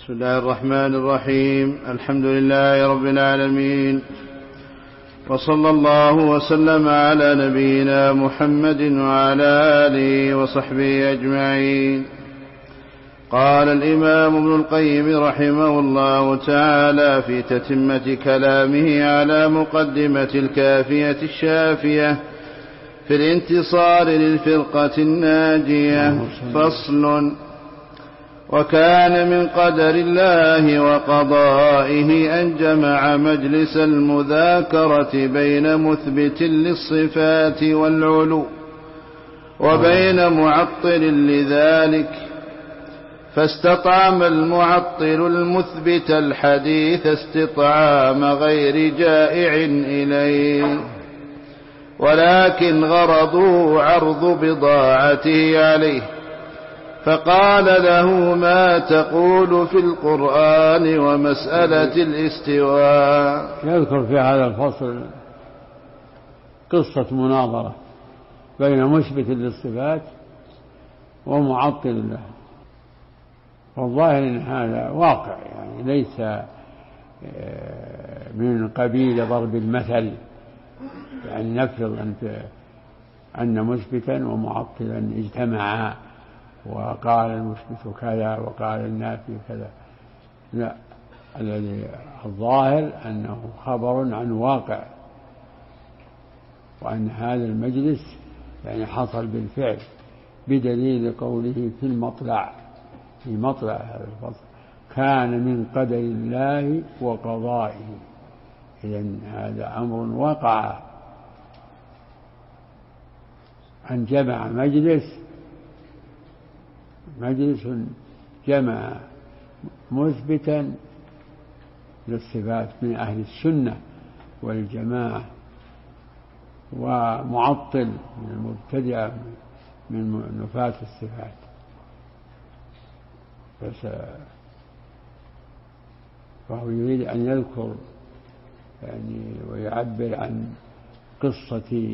بسم الله الرحمن الرحيم. الحمد لله رب العالمين، وصلى الله وسلم على نبينا محمد وعلى آله وصحبه أجمعين. قال الإمام ابن القيم رحمه الله تعالى في تتمة كلامه على مقدمة الكافية الشافية في الانتصار للفرقة الناجية: فصل. وكان من قدر الله وقضائه أن جمع مجلس المذاكرة بين مثبت للصفات والعلو وبين معطل لذلك، فاستطعم المعطل المثبت الحديث استطعام غير جائع إليه، ولكن غرضه عرض بضاعته عليه، فقال له: ما تقول في القرآن ومسألة الاستواء؟ يذكر في هذا الفصل قصة مناظرة بين مثبت للصفات ومعطل له، والظاهر ان هذا واقع، يعني ليس من قبيل ضرب المثل، يعني نفرض أن مثبتا ومعطلا اجتمعا وقال المثبت كذا وقال النافي كذا، لا، الذي الظاهر أنه خبر عن واقع، وأن هذا المجلس يعني حصل بالفعل، بدليل قوله في مطلع هذا الفصل: كان من قدر الله وقضائه. إذن هذا أمر وقع، أن جمع مجلس جمع مثبتا للصفات من أهل السنة والجماعة، ومعطل من المبتدعة من نفاة الصفات. فهو يريد أن يذكر يعني ويعبر عن قصة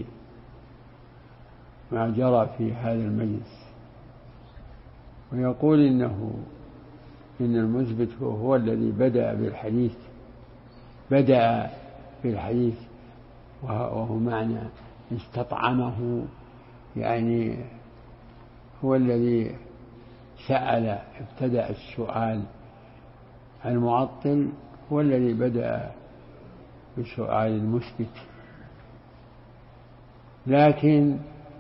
ما جرى في هذا المجلس، ويقول إن المثبت هو الذي بدأ بالحديث، وهو معنى استطعمه، يعني هو الذي سأل، ابتدأ السؤال. المعطل هو الذي بدأ بسؤال المثبت، لكن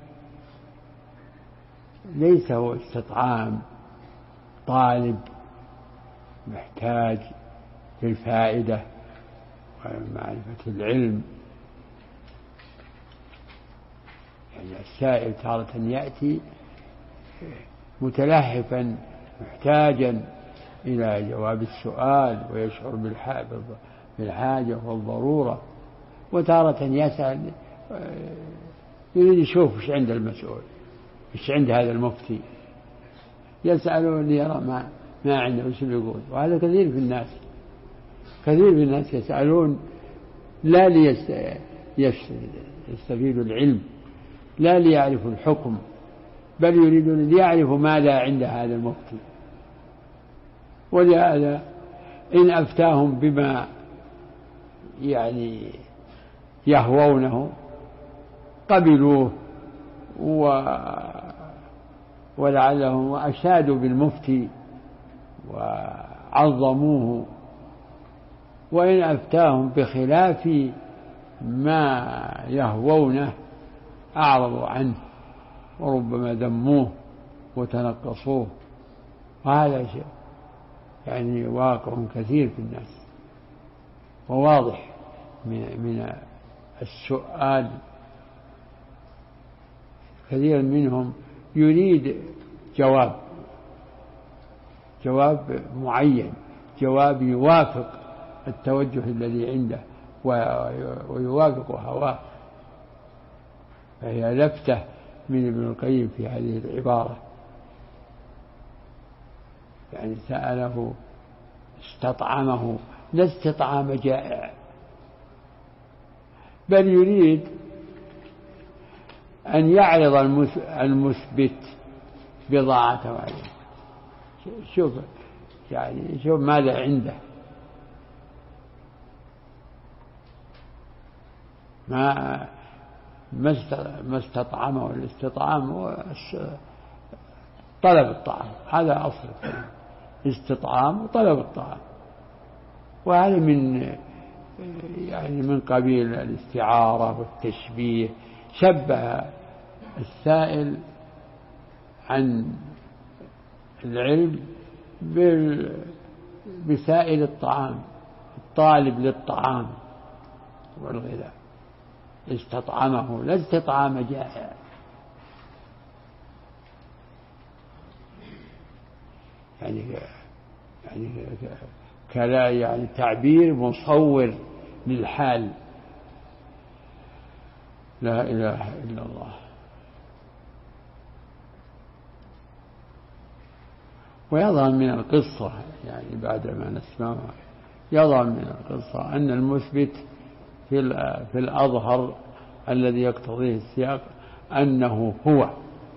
ليس هو استطعام طالب محتاج للفائدة ومعرفة العلم، يعني السائل تارة يأتي متلهفا محتاجا إلى جواب السؤال ويشعر بالحاجة والضرورة، وتارة يسأل يريد يشوف إيش عند المسؤول، إيش عند هذا المفتي، يسأله ليرى ما عنده إيش يقول. وهذا كثير في الناس يسألون لا ليستفيدوا العلم، لا ليعرفوا الحكم، بل يريدون ليعرفوا ماذا عند هذا المفتي. ولهذا إن أفتاهم بما يعني يهوونه قبلوه ولعلهم أشادوا بالمفتي وعظموه، وإن أفتاهم بخلاف ما يهوونه أعرضوا عنه وربما ذموه وتنقصوه. وهذا شيء يعني واقع كثير في الناس، وواضح من السؤال. كثير منهم يريد جواب معين، جواب يوافق التوجه الذي عنده ويوافق هواه. فهي لفتة من ابن القيم في هذه العبارة، يعني سأله استطعمه، لا استطعام جائع، بل يريد أن يعرض المثبت بضاعته عليه. شوف يعني شوف ماذا عنده، ما استطعمه. الاستطعام هو طلب الطعام، هذا أصل استطعام وطلب الطعام، وهذا من قبيل الاستعارة والتشبيه. شبه السائل عن العلم بسائل الطعام، الطالب للطعام والغذاء. استطعمه لا استطعام جائع. يعني تعبير مصور للحال. لا إله إلا الله. ويظهر من القصة، يعني بعد ما نسمعها يظهر من القصة أن المثبت في الأظهر الذي يقتضيه السياق أنه هو،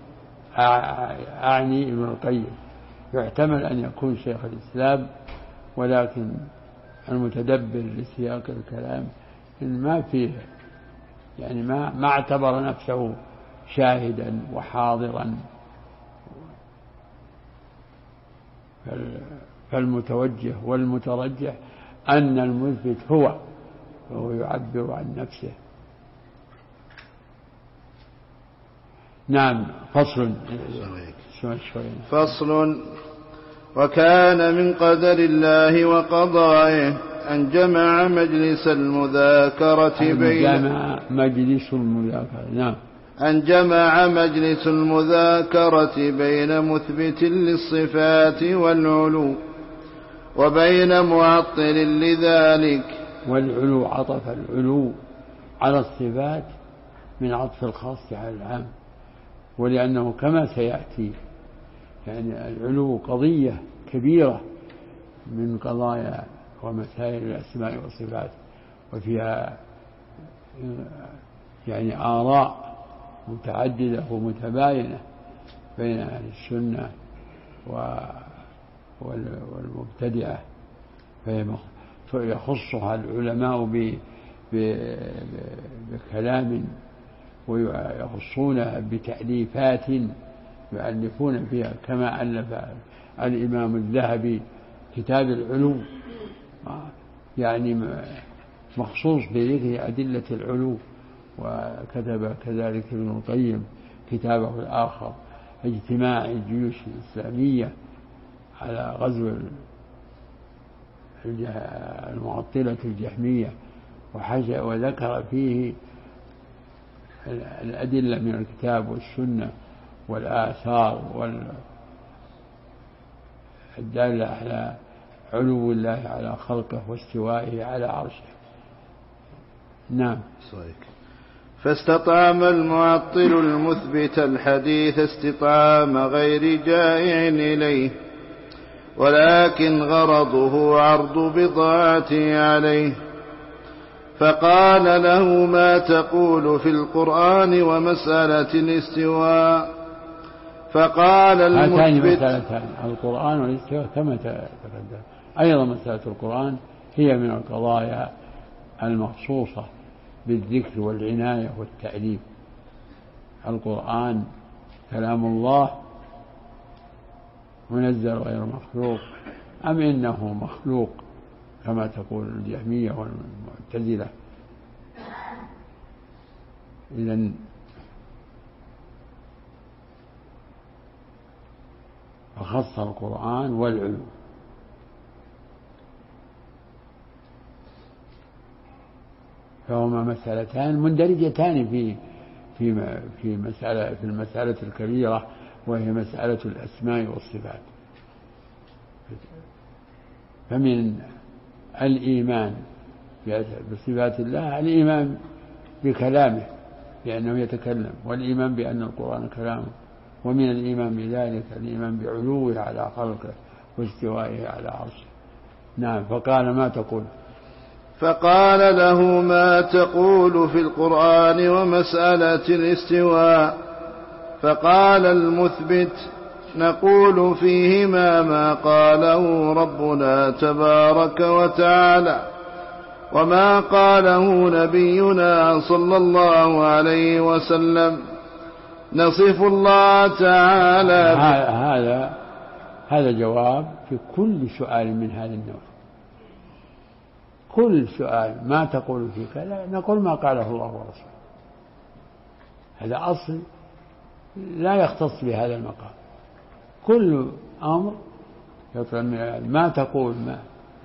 أعني ابن القيم. يحتمل أن يكون شيخ الإسلام، ولكن المتدبر لسياق الكلام إن ما فيه، يعني ما اعتبر نفسه شاهدا وحاضرا. فالمتوجه والمترجح أن المثبت هو، وهو يعبر عن نفسه. نعم. فصل. وكان من قدر الله وقضائه أن جمع مجلس المذاكرة بين مثبت للصفات والعلو وبين معطل لذلك. والعلو عطف العلو على الصفات من عطف الخاص على العام، ولأنه كما سيأتي يعني العلو قضية كبيرة من قضايا ومسائل الأسماء والصفات، وفيها يعني آراء متعددة ومتباينة بين أهل السنة والمبتدعة، فيخصها العلماء بكلام، ويخصونها بتأليفات يؤلفون فيها، كما ألف الإمام الذهبي كتاب العلو، يعني مخصوص بذكر أدلة العلو. وكتب كذلك ابن القيم كتابه الآخر اجتماع الجيوش الإسلامية على غزو المعطلة الجهمية، وذكر فيه الأدلة من الكتاب والسنة والآثار والدالة على علو الله على خلقه واستوائه على عرشه. نعم. فاستطعم المعطل المثبت الحديث استطعام غير جائع إليه، ولكن غرضه عرض بضاعته عليه، فقال له ما تقول في القرآن ومسألة الاستواء؟ فقال المثبت هاتان مسألتان، القرآن والاستواء كما تقدم. أيضا مسألة القرآن هي من القضايا المخصوصة بالذكر والعناية والتأليف. القرآن كلام الله منزل غير مخلوق، أم إنه مخلوق كما تقول الجهمية والمعتزلة؟ إذن فخص القرآن والعلو. فهما مسألتان مندرجتان في المسألة الكبيرة، وهي مسألة الأسماء والصفات. فمن الإيمان بصفات الله الإيمان بكلامه بأنه يتكلم، والإيمان بأن القرآن كلامه، ومن الإيمان بذلك الإيمان بعلوه على خلقه واستوائه على عرشه. نعم. فقال ما تقول؟ فقال له ما تقول في القرآن ومسألة الاستواء؟ فقال المثبت نقول فيهما ما قاله ربنا تبارك وتعالى وما قاله نبينا صلى الله عليه وسلم. نصف الله تعالى هذا جواب في كل سؤال من هذا النوع. كل سؤال ما تقول في كذا نقول ما قاله الله ورسوله. هذا أصل لا يختص بهذا المقام. كل أمر يطلب من ما تقول ما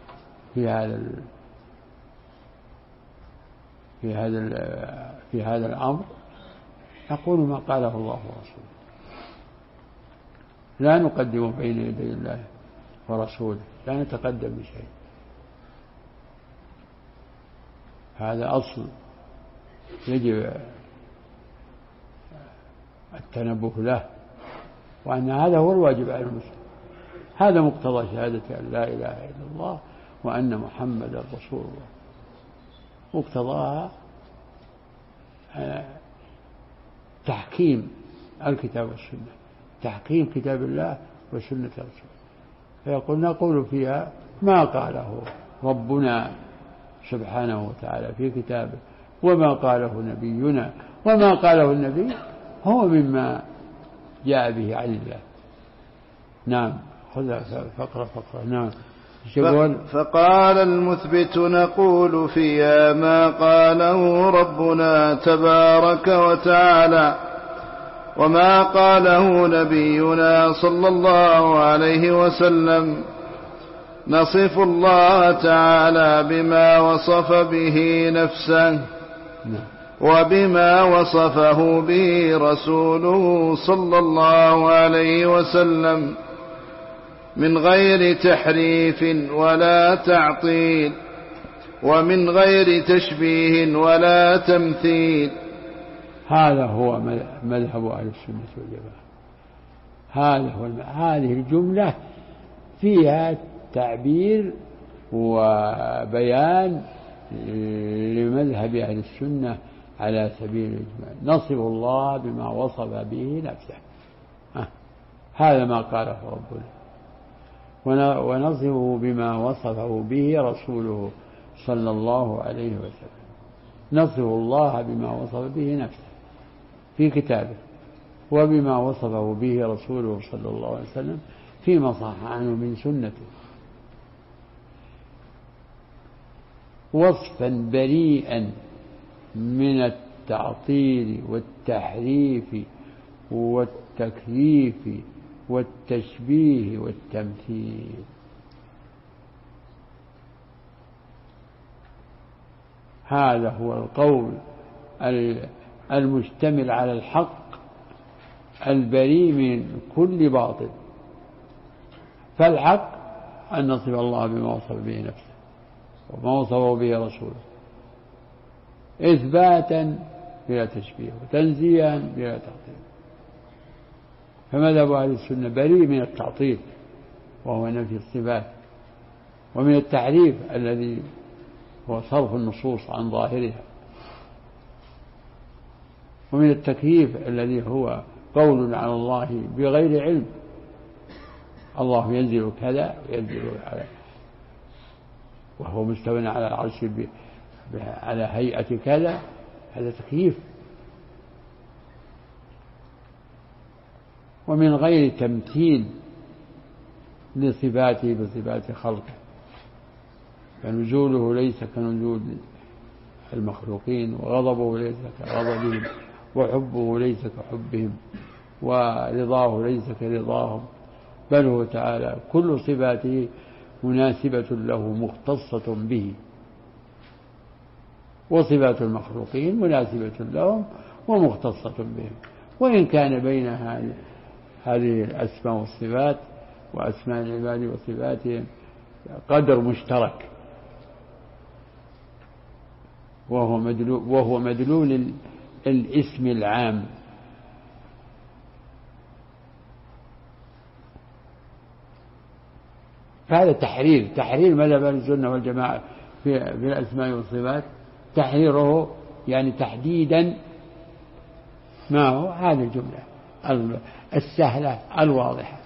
في هذا الأمر نقول ما قاله الله ورسوله. لا نقدم بين يدي الله ورسوله، لا نتقدم بشيء. هذا أصل يجب التنبه له، وأن هذا هو الواجب على المسلم. هذا مقتضى شهادة أن لا إله إلا الله وأن محمدا رسول الله. مقتضاها تحكيم الكتاب والسنة، تحكيم كتاب الله وسنة رسوله. نقول فيها ما قاله ربنا سبحانه وتعالى في كتابه وما قاله نبينا، وما قاله النبي هو مما جاء به عن الله. نعم، خذ فقرة. نعم. فقال المثبت نقول فيها ما قاله ربنا تبارك وتعالى وما قاله نبينا صلى الله عليه وسلم. نصف الله تعالى بما وصف به نفسه وبما وصفه به رسوله صلى الله عليه وسلم من غير تحريف ولا تعطيل ومن غير تشبيه ولا تمثيل. هذا هو مذهب أهل السنة والجماعة. هذه الجملة فيها تعبير وبيان لمذهب أهل السنة على سبيل الإجمال. نصف الله بما وصف به نفسه، هذا ما قاله ربنا، ونصفه بما وصفه به رسوله صلى الله عليه وسلم. نصف الله بما وصف به نفسه في كتابه وبما وصفه به رسوله صلى الله عليه وسلم فيما صح عنه من سنته، وصفا بريئا من التعطيل والتحريف والتكييف والتشبيه والتمثيل. هذا هو القول المشتمل على الحق البريء من كل باطل. فالحق أن نصف الله بما وصف به نفسه وما وصفه به رسوله إثباتا بلا تشبيه وتنزيها بلا تعطيل. فمذهب أهل السنة بريء من التعطيل وهو نفي الصفات، ومن التحريف الذي هو صرف النصوص عن ظاهرها، ومن التكييف الذي هو قول على الله بغير علم. الله ينزل كذا وينزل على وهو مستوى على العرش على هيئة كذا، هذا تكييف. ومن غير تمثيل لصفاته بصفات خلقه، فنزوله ليس كنزول المخلوقين، وغضبه ليس كغضبهم، وحبه ليس كحبهم، ورضاه ليس كرضاهم، بل هو تعالى كل صفاته مناسبة له مختصة به، وصفات المخلوقين مناسبة لهم ومختصة بهم. وإن كان بين هذه الأسماء والصفات وأسماء العباد وصفاتهم قدر مشترك، وهو مدلول الاسم العام. فهذا تحرير مذهب أهل السنة والجماعة في الأسماء والصفات، تحريره يعني تحديدا ما هو هذه الجملة. السهلة الواضحة،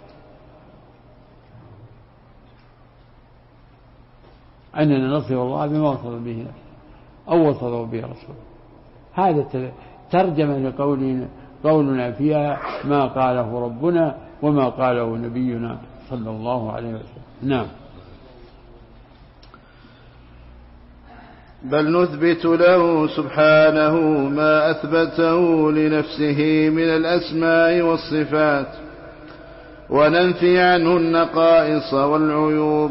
أننا نصف الله بما وصف به أو وصفه به رسوله. هذا ترجمة قولنا فيها ما قاله ربنا وما قاله نبينا صلى الله عليه وسلم. نعم. بل نثبت له سبحانه ما أثبته لنفسه من الأسماء والصفات، وننفي عنه النقائص والعيوب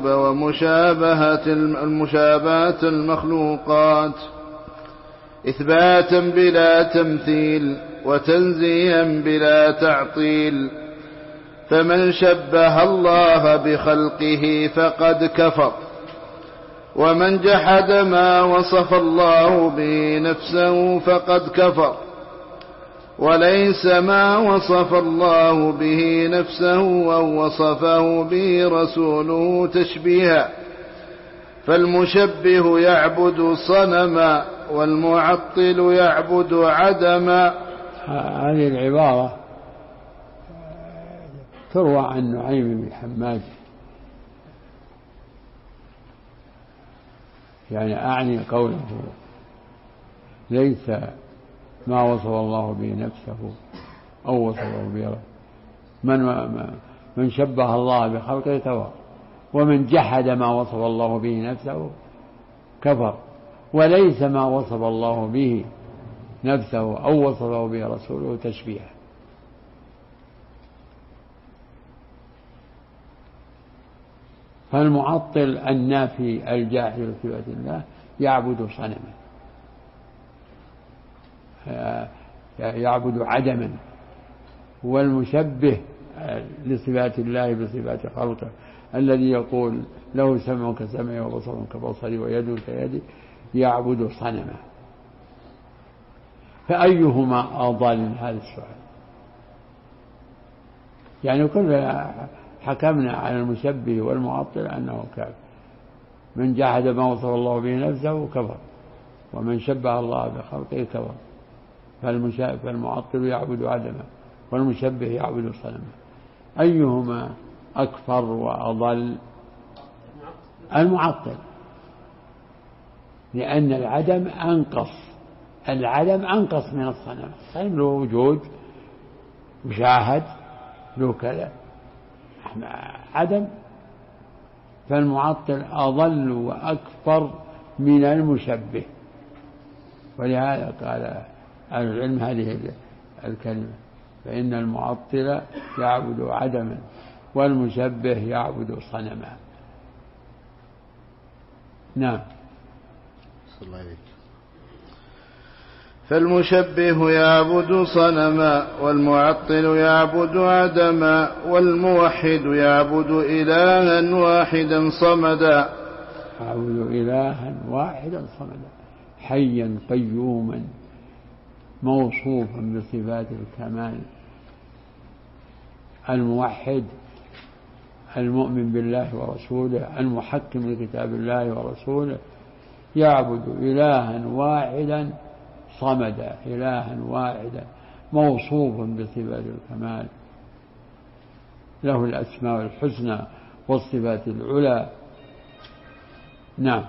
ومشابهة المخلوقات، إثباتا بلا تمثيل وتنزيها بلا تعطيل. فمن شبه الله بخلقه فقد كفر، ومن جحد ما وصف الله به نفسه فقد كفر، وليس ما وصف الله به نفسه أو وصفه به رسوله تشبيها، فالمشبه يعبد صنما والمعطل يعبد عدما. هذه العبارة تروى عن نعيم بن حماد، يعني أعني قوله ليس ما وصف الله به نفسه أو وصفه به من شبه الله بخلقه كفر، ومن جحد ما وصف الله به نفسه كفر، وليس ما وصف الله به نفسه أو وصفه به رسوله تشبيها. فالمعطل النافي الجاحد لصفات الله يعبد صنما، يعبد عدما، والمشبه لصفات الله بصفات خلقه الذي يقول له سمع كسمعي وبصر كبصري ويد كيدي يعبد صنما. فأيهما أضل؟ هذا السؤال. يعني كلنا حكمنا على المشبه والمعطل أنه كافر. من جحد ما وصف الله به نفسه كفر، ومن شبه الله بخلقه كفر. فالمعطل يعبد عدما والمشبه يعبد صنما. أيهما أكفر وأضل؟ المعطل، لأن العدم أنقص من الصنم. الصنم له وجود مشاهد له كذا، عدم. فالمعطل أضل وأكفر من المشبه، ولهذا قال أهل العلم هذه الكلمة: فإن المعطل يعبد عدما والمشبه يعبد صنما. نعم. فالمشبه يعبد صنما والمعطل يعبد عدما والموحد يعبد إلها واحدا صمدا. يعبد إلها واحدا صمدا حيا قيوما موصوفا بصفات الكمال. الموحد المؤمن بالله ورسوله المحكم لكتاب الله ورسوله يعبد إلها واحدا صمدا، إلها واحدا موصوفا بصفات الكمال، له الأسماء الحسنى والصفات العلى. نعم.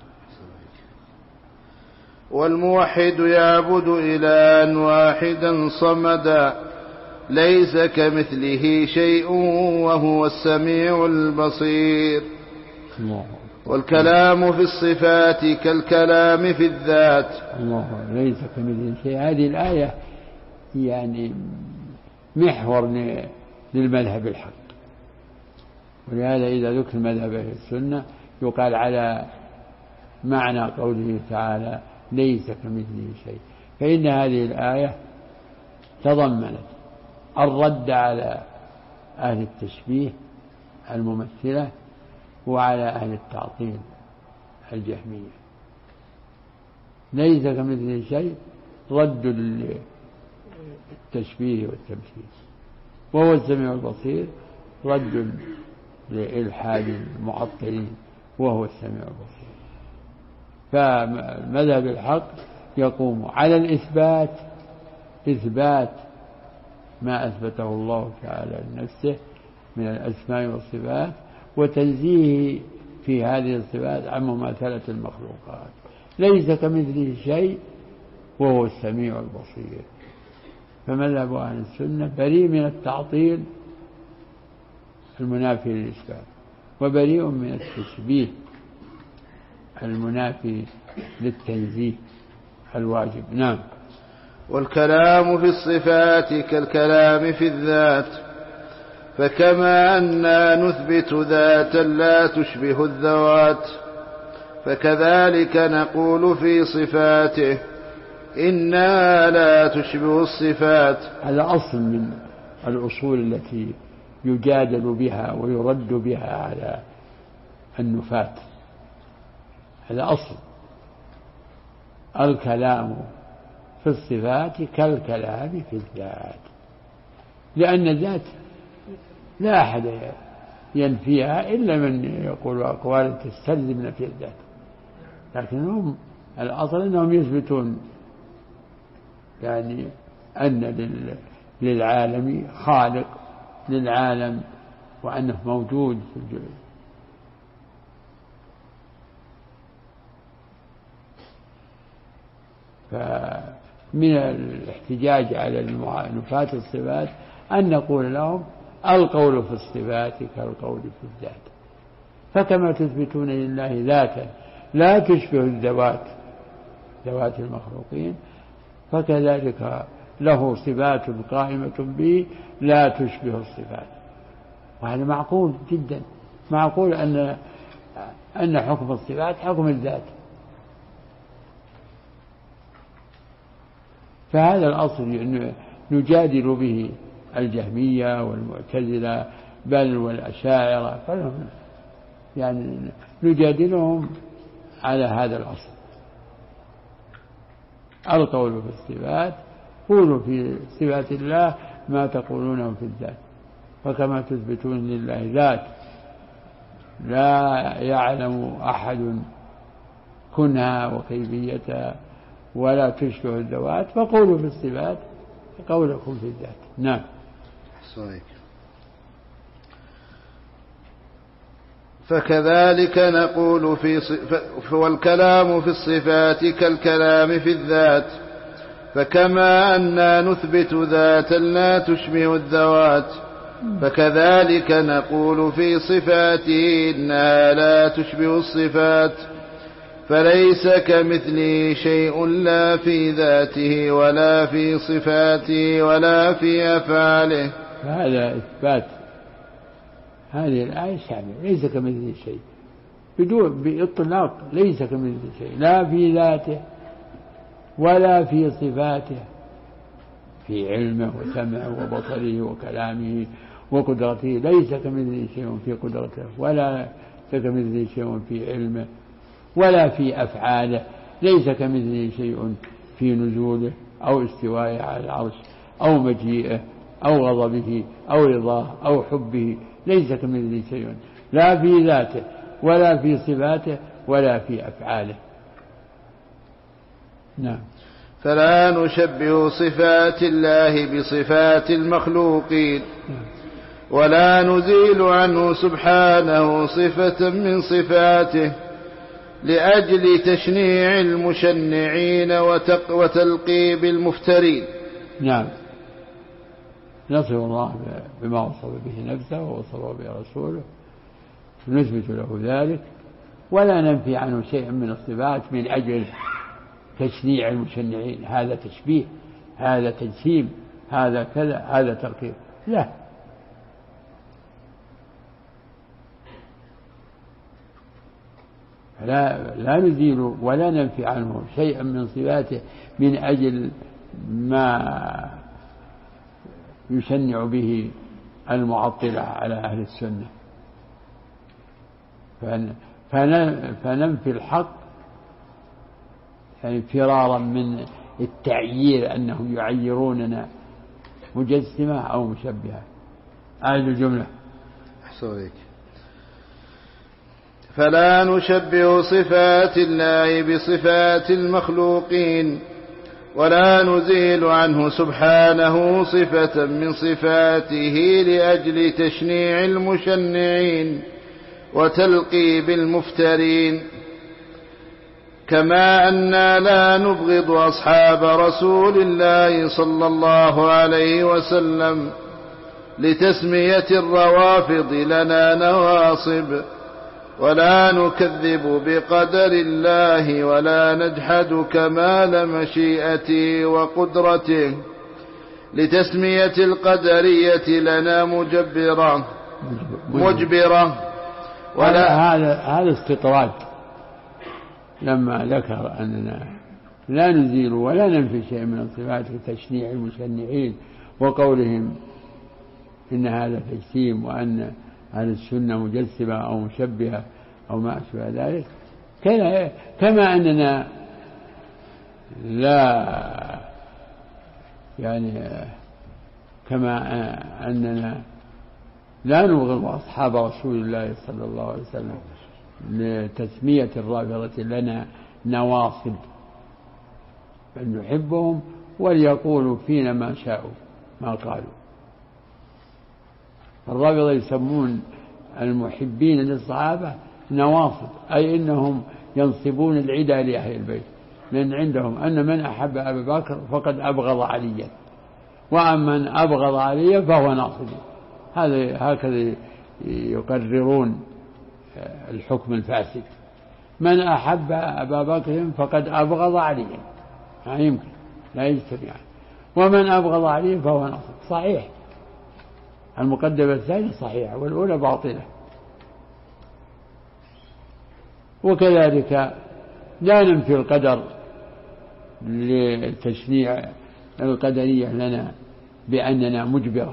والموحد يعبد إلها واحدا صمدا ليس كمثله شيء وهو السميع البصير. والكلام في الصفات كالكلام في الذات. الله ليس كمثله شيء. هذه الآية يعني محور للمذهب الحق، ولهذا إذا ذكر مذهب أهل السنة يقال على معنى قوله تعالى ليس كمثله شيء، فإن هذه الآية تضمنت الرد على أهل التشبيه الممثلة وعلى أهل التعطيل الجهمية. ليس كمثله شيء رد للتشبيه والتمثيل، وهو السميع البصير رد لإلحاد المعطلين وهو السميع البصير. فمذهب الحق يقوم على الإثبات، إثبات ما أثبته الله تعالى لنفسه من الأسماء والصفات، وتنزيه في هذه الصفات عن مماثلة المخلوقات. ليس كمثله شيء وهو السميع البصير. فمذهب أهل السنة بريء من التعطيل المنافي للإثبات، وبريء من التشبيه المنافي للتنزيه الواجب. نعم. والكلام في الصفات كالكلام في الذات، فكما أننا نثبت ذاتا لا تشبه الذوات، فكذلك نقول في صفاته إنها لا تشبه الصفات. هذا أصل من الأصول التي يجادل بها ويرد بها على النفاة. هذا أصل. الكلام في الصفات كالكلام في الذات، لأن الذات لا أحد ينفيها إلا من يقول أقوال تستلزم نفي الذات، لكنهم الأصل أنهم يثبتون يعني أن للعالم خالق للعالم، وأنه موجود في الجلد. فمن الاحتجاج على نفاة الصفات أن نقول لهم القول في الصفات كالقول في الذات، فكما تثبتون لله ذاتا لا تشبه الذوات ذوات المخلوقين، فكذلك له صفات قائمة به لا تشبه الصفات. وهذا معقول جدا، معقول أن حكم الصفات حكم الذات. فهذا الأصل نجادل به الجهمية والمعتزلة بل والأشاعرة، فلهم يعني نجادلهم على هذا الأصل. القول في الصفات قولوا في صفات الله ما تقولونه في الذات، فكما تثبتون لله ذات لا يعلم أحد كنها وكيفيتها ولا تشبه الذوات، فقولوا في الصفات قولكم في الذات. نعم. صحيح. فكذلك نقول والكلام في الصفات كالكلام في الذات، فكما أننا نثبت ذاتا لا تشبه الذوات، فكذلك نقول في صفاته إنها لا تشبه الصفات، فليس كمثله شيء لا في ذاته ولا في صفاته ولا في أفعاله. هذا إثبات هذه الآية شاملة، ليس كمثله شيء بإطلاق، ليس كمثله شيء لا في ذاته ولا في صفاته، في علمه وسمعه وبصره وكلامه وقدرته، ليس كمثله شيء في قدرته ولا كمثله شيء في علمه ولا في أفعاله، ليس كمثله شيء في نزوله أو استوائه على العرش أو مجيئه أو غضبه أو رضاه أو حبه، ليس كمثله شيء لا في ذاته ولا في صفاته ولا في أفعاله. نعم. فلا نشبه صفات الله بصفات المخلوقين، ولا نزيل عنه سبحانه صفة من صفاته لأجل تشنيع المشنعين وتلقيب المفترين. نعم. نصف الله بما وصف به نفسه ووصفه به رسوله، نثبت له ذلك ولا ننفي عنه شيئا من الصفات من أجل تشنيع المشنعين، هذا تشبيه، هذا تجسيم، هذا كذا، هذا تركيب، لا نزيل ولا ننفي عنه شيئا من صفاته من أجل ما يشنع به المعطلة على أهل السنة، فننفي الحق يعني فرارا من التعيير أنهم يعيروننا مجسمة أو مشبهة. هذه الجملة. أحسنك. فلا نشبه صفات الله بصفات المخلوقين، ولا نزيل عنه سبحانه صفة من صفاته لأجل تشنيع المشنعين وتلقيب المفترين، كما أننا لا نبغض أصحاب رسول الله صلى الله عليه وسلم لتسمية الروافض لنا نواصب، ولا نكذب بقدر الله ولا نجحد كمال مشيئته وقدرته لتسمية القدرية لنا مجبرة. هذا استطراد لما ذكر أننا لا نزيل ولا ننفي شيء من الصفات لتشنيع المشنعين وقولهم إن هذا تجسيم وأن أهل السنة مجسمة أو مشبهة أو ما أشبه ذلك، كما أننا لا نبغض أصحاب رسول الله صلى الله عليه وسلم لتسمية الرافضة لنا نواصب، بل نحبهم وليقولوا فينا ما شاءوا ما قالوا. الرافضة يسمون المحبين للصحابة نواصب، أي إنهم ينصبون العدى لأهل البيت، لأن عندهم أن من أحب أبا بكر فقد أبغض عليا، ومن أبغض عليا فهو ناصب. هكذا يقررون الحكم الفاسد، من أحب أبا بكر فقد أبغض عليا، ما يمكن لا يجتمع، ومن أبغض عليا فهو ناصب. صحيح المقدمة الثانية صحيحة والأولى باطلة. وكذلك لا ننفي القدر لتشنيع القدرية لنا بأننا مجبرة.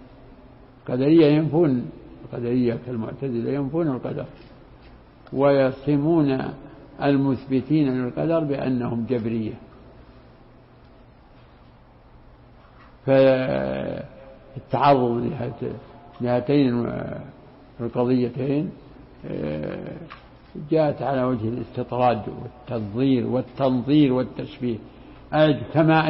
القدرية كالمعتزلة ينفون القدر ويصمون المثبتين للقدر بأنهم جبرية. فالتعرض لهاتين القضيتين جاءت على وجه الاستطراد والتنظير والتنظير والتشبيه، كما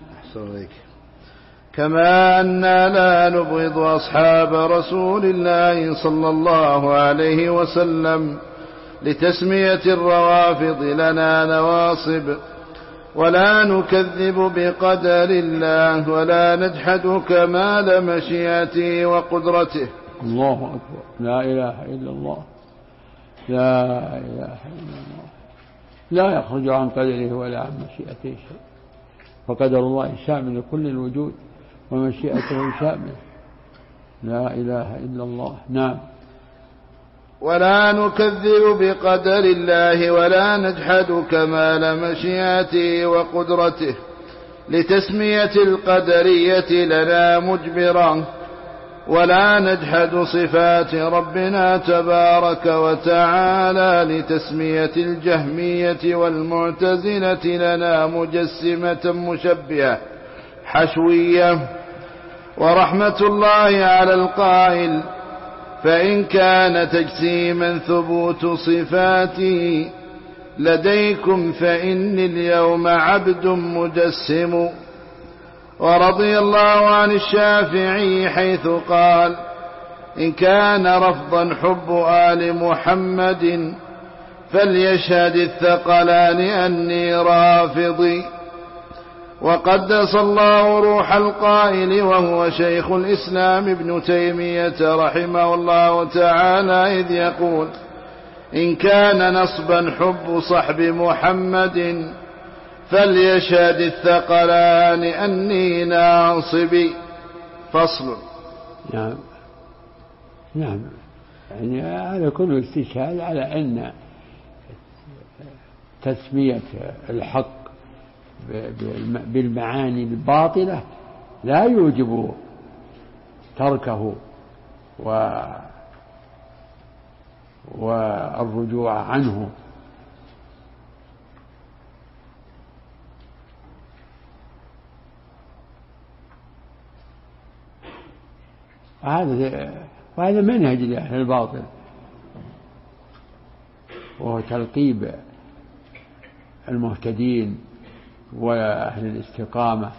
أننا لا نبغض أصحاب رسول الله صلى الله عليه وسلم لتسمية الروافض لنا نواصب، ولا نكذب بقدر الله ولا نجحد كمال مشيئته وقدرته. الله أكبر، لا إله إلا الله، لا إله إلا الله، لا يخرج عن قدره ولا عن مشيئته شيء، فقدر الله شامل لكل الوجود ومشيئته شامل، لا إله إلا الله. نعم. ولا نكذب بقدر الله ولا نجحد كمال مشيئته وقدرته لتسمية القدرية لنا مجبرة، ولا نجحد صفات ربنا تبارك وتعالى لتسمية الجهمية والمعتزلة لنا مجسمة مشبهة حشوية. ورحمة الله على القائل: فإن كان تجسيما ثبوت صفاتي لديكم فإني اليوم عبد مجسم. ورضي الله عن الشافعي حيث قال: إن كان رفضا حب آل محمد فليشهد الثقلان أني رافضي. وقدس الله روح القائل وهو شيخ الإسلام ابن تيمية رحمه الله تعالى إذ يقول: إن كان نصبا حب صحب محمد فليشهد الثقلان أني ناصبي. فصل. نعم يعني هذا كله استشهاد على أن تسمية الحق بالمعاني الباطلة لا يوجب تركه والرجوع عنه. وهذا منهج لأهل الباطل، وهو تلقيب المهتدين وأهل الاستقامة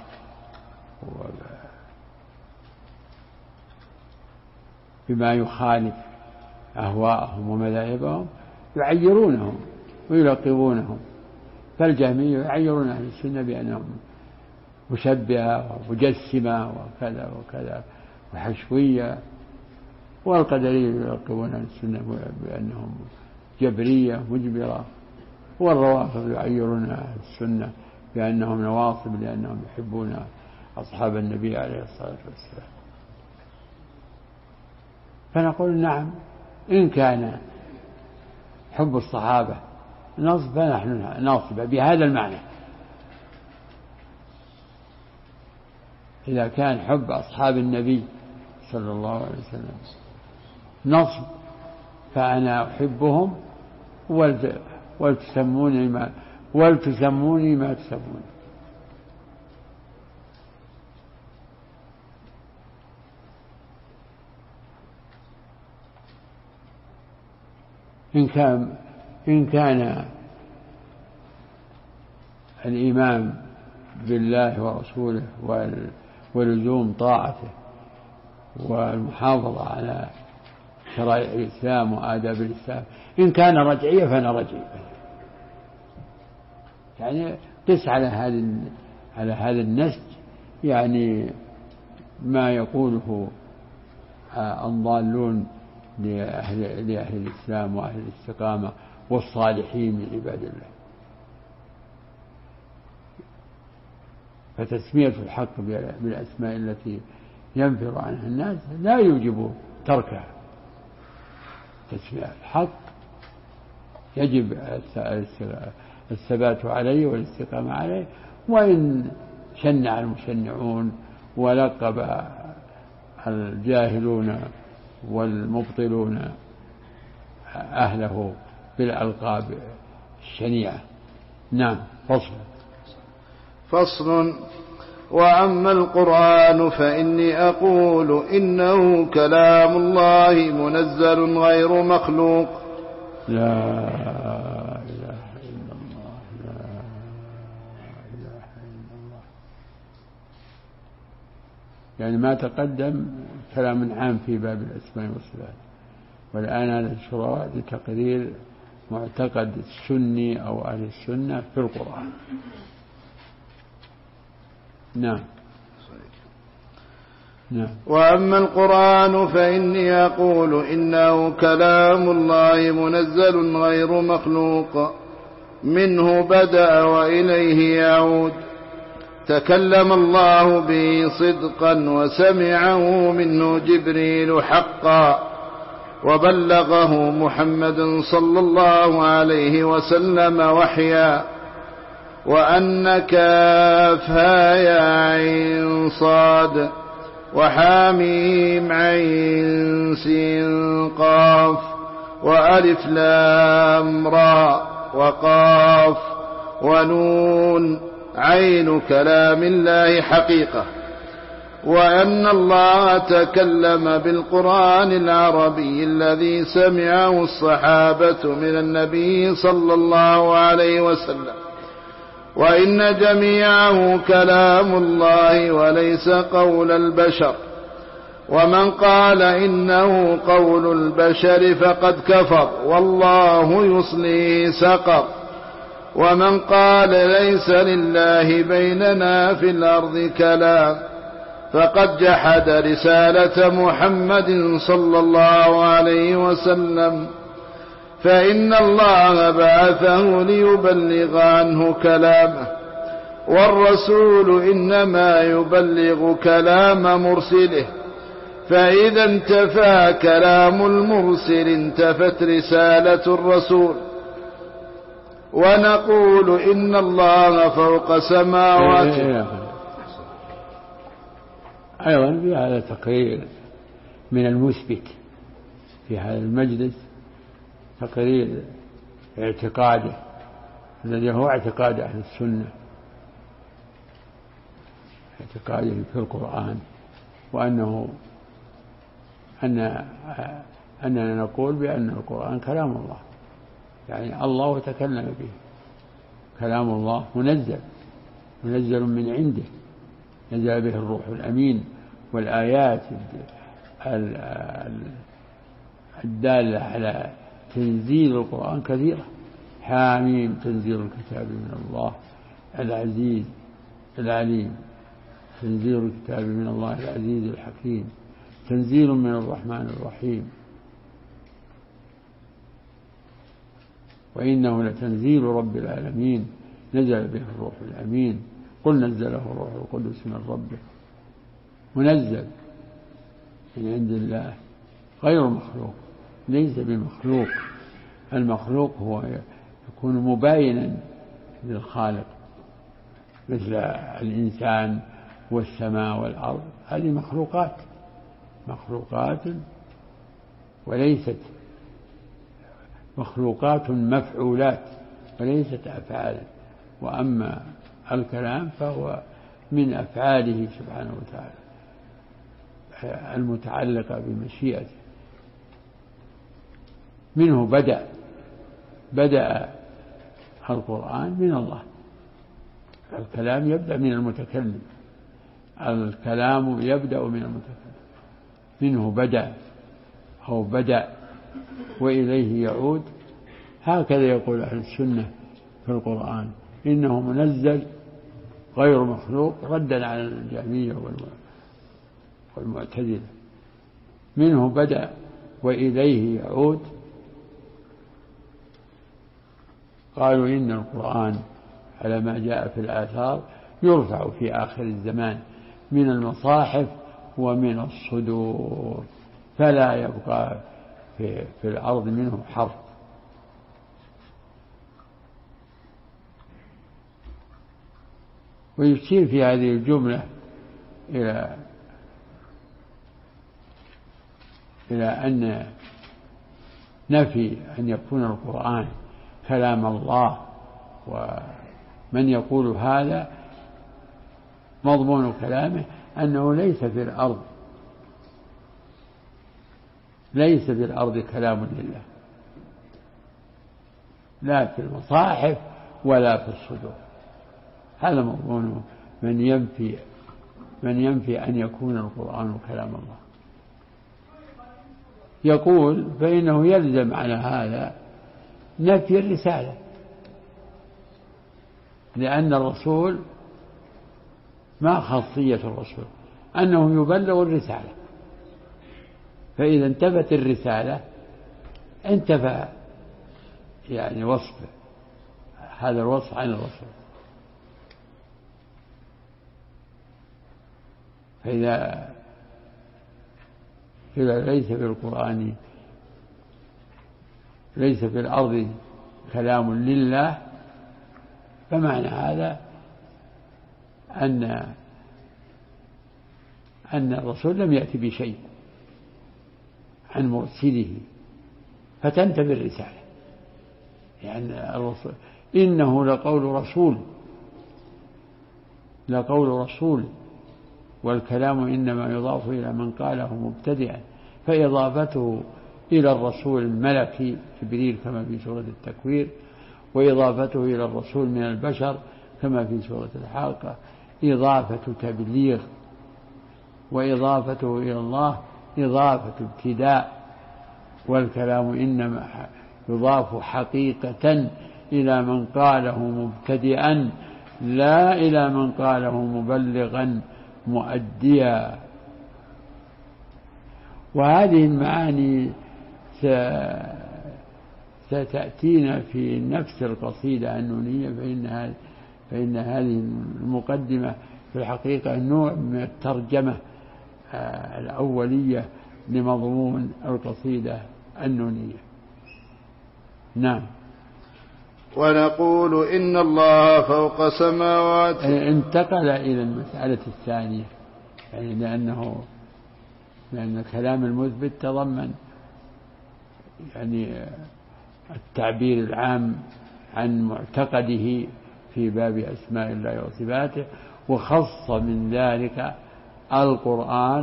بما يخالف أهواءهم ومذاهبهم يعيرونهم ويلقبونهم. فالجهمية يعيرون أهل السنة بأنهم مشبهة ومجسمة وكذا وكذا وحشوية، والقدرية يلقبون أهل السنة بأنهم جبرية مجبرة، والروافض يعيرون أهل السنة بأنهم نواصب لأنهم يحبون أصحاب النبي عليه الصلاة والسلام. فنقول نعم، إن كان حب الصحابة نصب فنحن نصب بهذا المعنى. إذا كان حب أصحاب النبي صلى الله عليه وسلم نصب فأنا أحبهم ولتسموني ما تسمون. إن كان الإيمان بالله ورسوله ولزوم طاعته والمحافظة على شرائع الإسلام وآداب الإسلام، إن كان رجعية فأنا رجعي. يعني قس على هذا النسج، يعني ما يقوله الضالون لأهل الإسلام وأهل الاستقامة والصالحين من عباد الله. فتسمية الحق بالأسماء التي ينفر عنها الناس لا يوجب تركها. تسمية الحق يجب الثبات عليه والاستقامة عليه، وإن شنع المشنعون ولقب الجاهلون والمبطلون أهله بالألقاب الشنيعة. نعم. فصل. وأما القرآن فإني أقول إنه كلام الله منزل غير مخلوق. لا إله إلا الله، لا إله إلا الله. يعني ما تقدم كلام عام في باب الأسماء والصفات، والآن هذا الشروع لتقرير معتقد السني أو أهل السنة في القرآن. نعم. وأما القرآن فإني أقول إنه كلام الله منزل غير مخلوق، منه بدأ وإليه يعود. تكلم الله به صدقا وسمعه منه جبريل حقا، وبلغه محمد صلى الله عليه وسلم وحيا. وأن كافها يا عين صاد وحاميم عين سين قاف وألف لام را وقاف ونون عين كلام الله حقيقة. وأن الله تكلم بالقرآن العربي الذي سمعه الصحابة من النبي صلى الله عليه وسلم، وإن جميعه كلام الله وليس قول البشر. ومن قال إنه قول البشر فقد كفر والله يصليه سقر. ومن قال ليس لله بيننا في الأرض كلام فقد جحد رسالة محمد صلى الله عليه وسلم، فإن الله بعثه ليبلغ عنه كلامه، والرسول إنما يبلغ كلام مرسله، فإذا انتفى كلام المرسل انتفت رسالة الرسول. ونقول إن الله فوق سماواته. أيضا في هذا تقرير من المثبت في هذا المجلس، تقرير اعتقاده الذي هو اعتقاد أهل السنة، اعتقاده في القرآن، أننا نقول بأن القرآن كلام الله، يعني الله تكلم به، كلام الله منزل منزل من عنده، نزل به الروح الأمين. والآيات الدالة على تنزيل القرآن كثيرة. حاميم تنزيل الكتاب من الله العزيز العليم، تنزيل الكتاب من الله العزيز الحكيم، تنزيل من الرحمن الرحيم. وإنه لتنزيل رب العالمين نزل به الروح الأمين، قل نزله الروح القدس من ربه. منزل من عند الله غير مخلوق، ليس بمخلوق. المخلوق هو يكون مباينا للخالق، مثل الإنسان والسماء والأرض، هذه مخلوقات وليست مخلوقات مفعولات وليست أفعالا. وأما الكلام فهو من أفعاله سبحانه وتعالى المتعلقة بمشيئته. منه بدأ القرآن من الله. الكلام يبدأ من المتكلم، الكلام يبدأ من المتكلم. منه بدأ وإليه يعود. هكذا يقول أهل السنة في القرآن، إنه منزل غير مخلوق، ردا على الجهمية والمعتزلة. منه بدأ وإليه يعود. قالوا إن القرآن على ما جاء في الآثار يرفع في آخر الزمان من المصاحف ومن الصدور، فلا يبقى في الأرض منه حرف. ويشير في هذه الجملة إلى أن نفي أن يكون القرآن كلام الله، ومن يقول هذا مضمون كلامه أنه ليس في الأرض كلام لله، لا في المصاحف ولا في الصدور. هذا مضمون من ينفي أن يكون القرآن كلام الله. يقول فإنه يلزم على هذا نفي الرسالة، لأن الرسول ما خاصية الرسول أنه يبلغ الرسالة، فإذا انتفت الرسالة انتفى يعني وصفه، هذا الوصف عن الرسول. فإذا ليس في القرآن ليس في الأرض كلام لله، فمعنى هذا أن الرسول لم يأتي بشيء عن مرسله، فتنتفي الرسالة. يعني الرسول إنه لقول رسول، والكلام إنما يضاف إلى من قاله مبتدئا، فإضافته إلى الرسول الملكي جبريل كما في سورة التكوير، وإضافته إلى الرسول من البشر كما في سورة الحاقة إضافة تبليغ، وإضافته إلى الله إضافة ابتداء. والكلام إنما يضاف حقيقة إلى من قاله مبتدئا، لا إلى من قاله مبلغا مؤديا. وهذه المعاني ستأتينا في نفس القصيدة النونية، فإن هذه المقدمة في الحقيقة نوع من الترجمة الأولية لمضمون القصيدة النونية. نعم. ونقول إن الله فوق سماوات. انتقل إلى المسألة الثانية، يعني لأن الكلام المثبت تضمن يعني التعبير العام عن معتقده في باب أسماء الله وصفاته، وخص من ذلك القرآن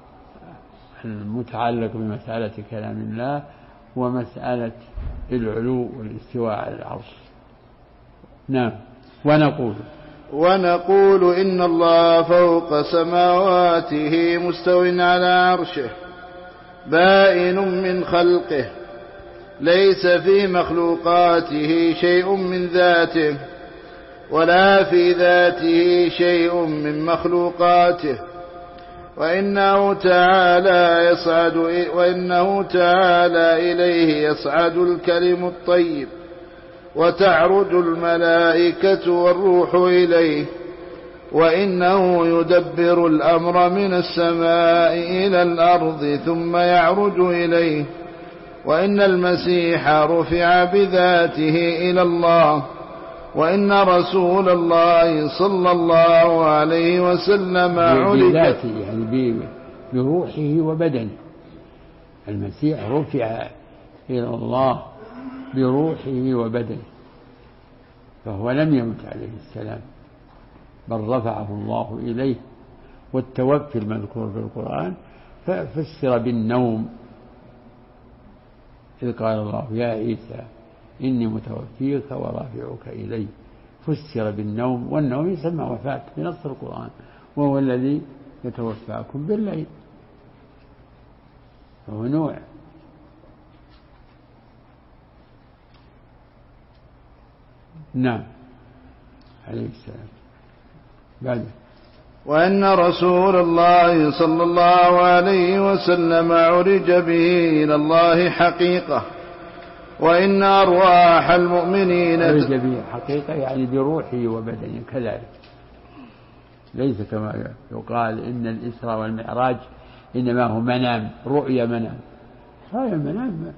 المتعلق بمسألة كلام الله ومسألة العلو والاستواء على العرش. نعم. ونقول إن الله فوق سماواته مستو على عرشه بائن من خلقه ليس في مخلوقاته شيء من ذاته ولا في ذاته شيء من مخلوقاته وإنه تعالى إليه يصعد الكلم الطيب وتعرج الملائكة والروح إليه وإنه يدبر الأمر من السماء إلى الأرض ثم يعرج إليه وإن المسيح رفع بذاته إلى الله وإن رسول الله صلى الله عليه وسلم بذاته يعني بروحه وبدنه. المسيح رفع إلى الله بروحه وبدنه، فهو لم يمت عليه السلام بل رفعه الله إليه. والتوفي المذكور في القرآن ففسر بالنوم، إذ قال الله يا عيسى إني متوفيك ورافعك إلي، فسر بالنوم، والنوم يسمى وفاة بنص القرآن، وهو الذي يتوفاكم بالليل، فهو نوع. نعم عليه السلام. بعد وأن رسول الله صلى الله عليه وسلم عرج به إلى الله حقيقة وإن أرواح المؤمنين عرج به حقيقة يعني بروحه وبدنه كذلك، ليس كما يقال إن الإسراء والمعراج إنما هو منام، رؤيا منام. هذا المنام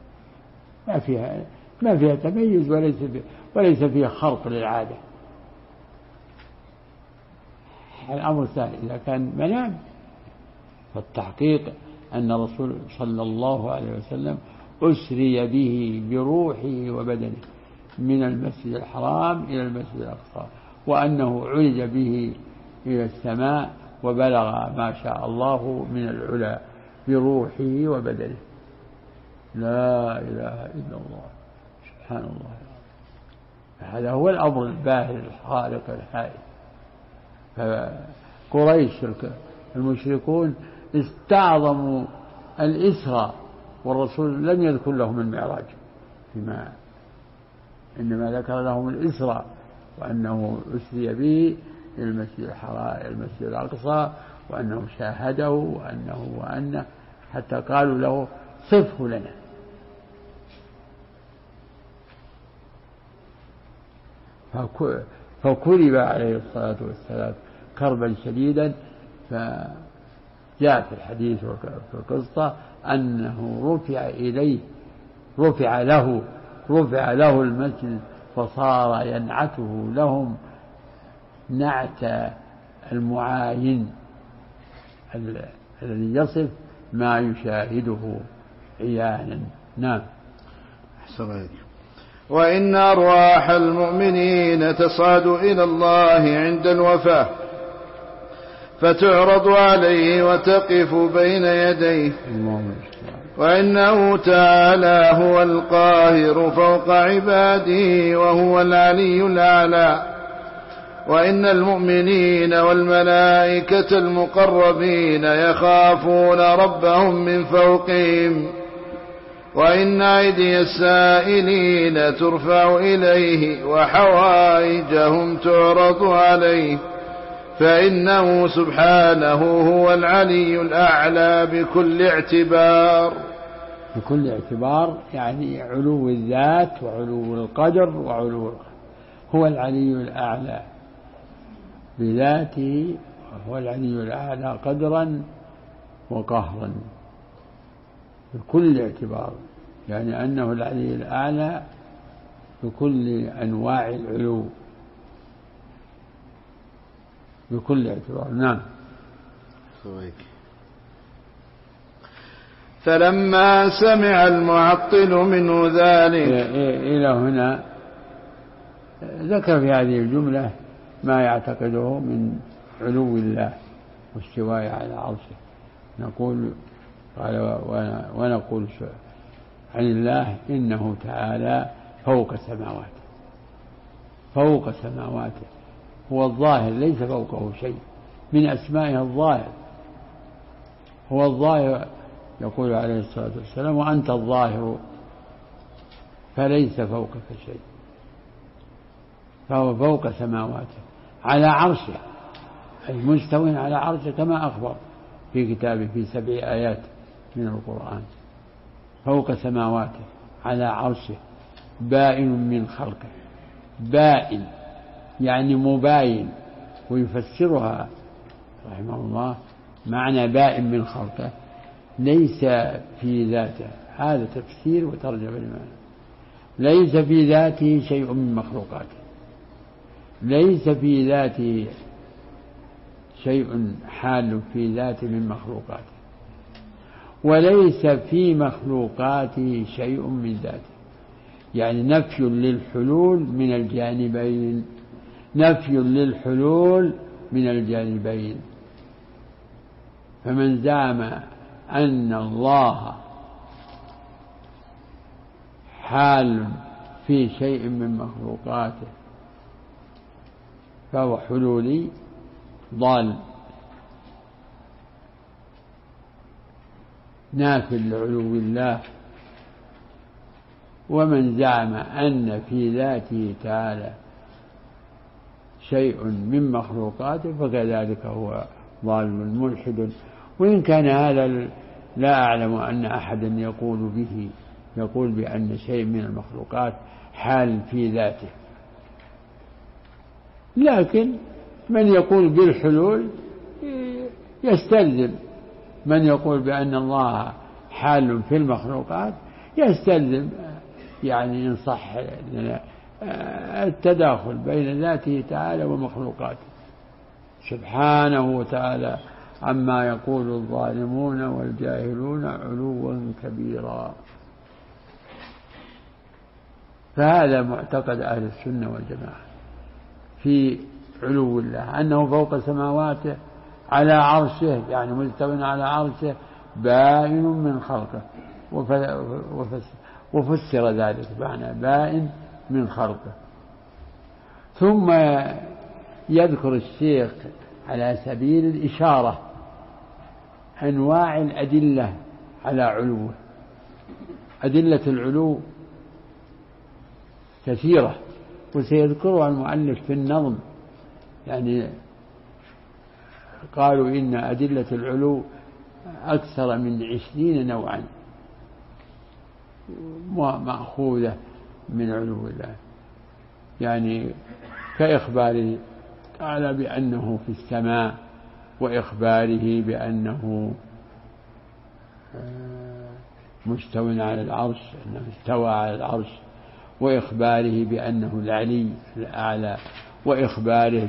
ما فيها تميز وليس فيها خرق للعادة. الأمر سهل إذا كان منام، فالتحقيق أن الرسول صلى الله عليه وسلم أسري به بروحه وبدنه من المسجد الحرام إلى المسجد الأقصى، وأنه عرج به إلى السماء وبلغ ما شاء الله من العلا بروحه وبدنه. لا إله إلا الله، سبحان الله. هذا هو الأمر الباهر الخارق الهائل. فقريش المشركون استعظموا الإسراء، والرسول لم يذكر لهم المعراج فيما، إنما ذكر لهم الإسراء وأنه أسري به إلى المسجد الحرام إلى المسجد الأقصى، وأنه شاهده وأنه حتى قالوا له صفه لنا. فكرب عليه الصلاة والسلام كربا شديدا، فجاء في الحديث وفي القصة أنه رفع له المسجد، فصار ينعته لهم نعت المعاين الذي يصف ما يشاهده عيانا. نعم. أحسن. وإن أرواح المؤمنين تصعد إلى الله عند الوفاة فتعرض عليه وتقف بين يديه، وإنه تعالى هو القاهر فوق عباده وهو العلي الأعلى. وإن المؤمنين والملائكة المقربين يخافون ربهم من فوقهم، وإن أيدي السائلين ترفع إليه وحوائجهم تعرض عليه، فإنه سبحانه هو العلي الأعلى بكل اعتبار. بكل اعتبار يعني علو الذات وعلو القدر وعلو القدر. هو العلي الأعلى بذاته، وهو العلي الأعلى قدرا وقهرا بكل اعتبار، يعني أنه العلي الأعلى بكل أنواع العلو بكل اعتبار. نعم. فلما سمع المعطل منه ذلك، إلى هنا ذكر في هذه الجملة ما يعتقده من علو الله واستوائه على عرشه. نقول قال ونقول عن الله إنه تعالى فوق سماواته هو الظاهر ليس فوقه شيء، من أسمائه الظاهر، هو الظاهر. يقول عليه الصلاة والسلام: وأنت الظاهر فليس فوقك شيء. فهو فوق سماواته على عرشه، أي مستو على عرشه كما أخبر في كتابه في 7 آيات من القرآن. فوق سماواته على عرشه، بائن من خلقه. بائن يعني مباين، ويفسرها رحمه الله معنى بائن من خلقه ليس في ذاته، هذا تفسير وترجمة المعنى. ليس في ذاته شيء من مخلوقاته، ليس في ذاته شيء حال في ذاته من مخلوقاته، وليس في مخلوقاته شيء من ذاته، يعني نفي للحلول من الجانبين، نفي للحلول من الجانبين. فمن زعم أن الله حال في شيء من مخلوقاته فهو حلولي ضال ناف لعلو الله. ومن زعم أن في ذاته تعالى شيء من مخلوقاته فكذلك هو ضال ملحد. وإن كان هذا لا أعلم أن أحدا يقول بأن شيء من المخلوقات حال في ذاته، لكن من يقول بالحلول يستلزم، من يقول بأن الله حال في المخلوقات يستلزم، يعني إن صح التداخل بين ذاته تعالى ومخلوقاته سبحانه وتعالى عما يقول الظالمون والجاهلون علوا كبيرا. فهذا معتقد أهل السنة والجماعة في علو الله، أنه فوق سماواته على عرشه، يعني مستوٍ على عرشه، بائن من خلقه. وفسر ذلك معنى بائن من خلقه. ثم يذكر الشيخ على سبيل الإشارة أنواع الأدلة على علوه. أدلة العلو كثيرة، وسيذكرها المؤلف في النظم، يعني قالوا إن أدلة العلو أكثر من 20 نوعا مأخوذة من علو الله، يعني كإخباره تعالى بأنه في السماء، وإخباره بأنه مستو على العرش، أنه استوى على العرش، وإخباره بأنه العلي الأعلى، وإخباره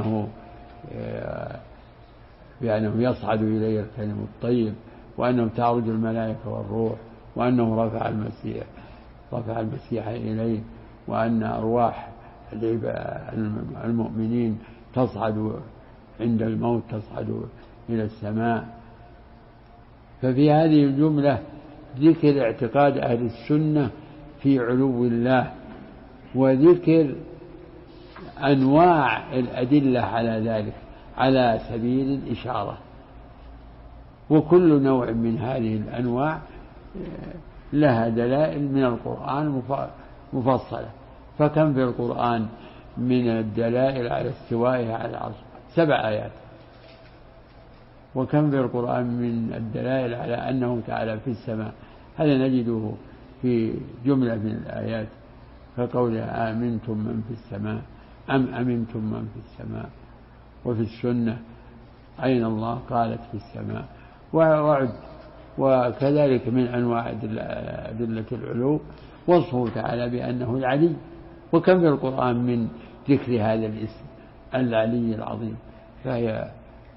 بأنه يصعد إليه الكلم الطيب، وأنه تعرج الملائكة والروح، وأنه رفع المسيح إليه، وأن أرواح المؤمنين تصعد عند الموت، تصعد إلى السماء. ففي هذه الجملة ذكر اعتقاد أهل السنة في علو الله، وذكر أنواع الأدلة على ذلك على سبيل الإشارة. وكل نوع من هذه الأنواع لها دلائل من القرآن مفصلة. فكم في القرآن من الدلائل على استوائه على العرش؟ 7 آيات. وكم في القرآن من الدلائل على أنه تعالى في السماء؟ هذا نجده في جملة من الآيات، كقولها آمنتم من في السماء أم أمنتم من في السماء. وفي السنة أين الله؟ قالت في السماء. وعد. وكذلك من أنواع أدلة العلو وصفه تعالى بأنه العلي. وكم في القرآن من ذكر هذا الاسم العلي العظيم. فهي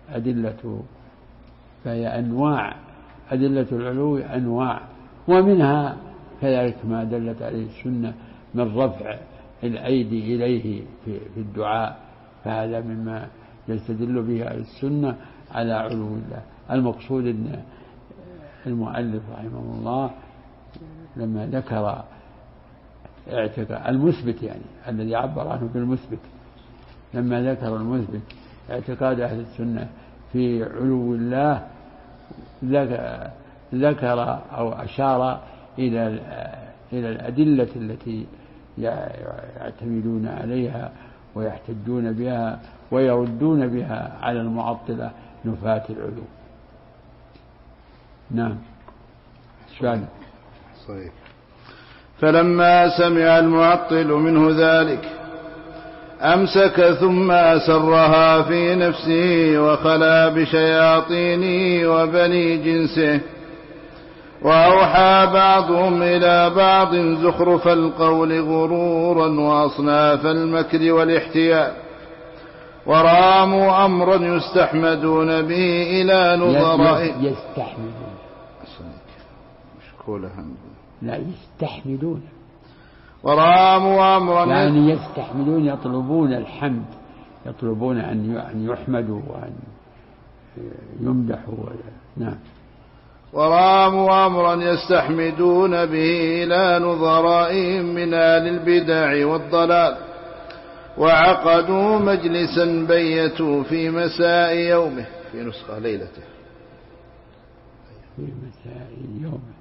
أنواع أدلة العلو أنواع، ومنها كذلك ما دلت عليه السنة من رفع الأيدي إليه في الدعاء، فهذا مما يستدل به على السنة على علو الله. المقصود أن المؤلف رحمه الله لما ذكر اعتقاد المثبت، يعني الذي عبر عنه بالمثبت، لما ذكر المثبت اعتقاد أهل السنة في علو الله ذكر أو أشار إلى الأدلة التي يعتمدون عليها ويحتجون بها ويردون بها على المعطلة نفاة العلو. نعم. صحيح. فلما سمع المعطل منه ذلك أمسك ثم أسرها في نفسه وخلا بشياطينه وبني جنسه، وأوحى بعضهم إلى بعض زخرف القول غرورا وأصناف المكر والاحتيال، وراموا أمرا يستحمدون به إلى نظراء يستحمدون لا يستحمدون، وراموا أمرا يعني يستحمدون يطلبون الحمد، يطلبون أن يحمدوا وأن يمدحوا. نعم. وراموا أمرا يستحمدون به إلى نظرائهم من آل البدع والضلال، وعقدوا مجلسا بيتوا في مساء يومه، في نسخة ليلته، في مساء يومه،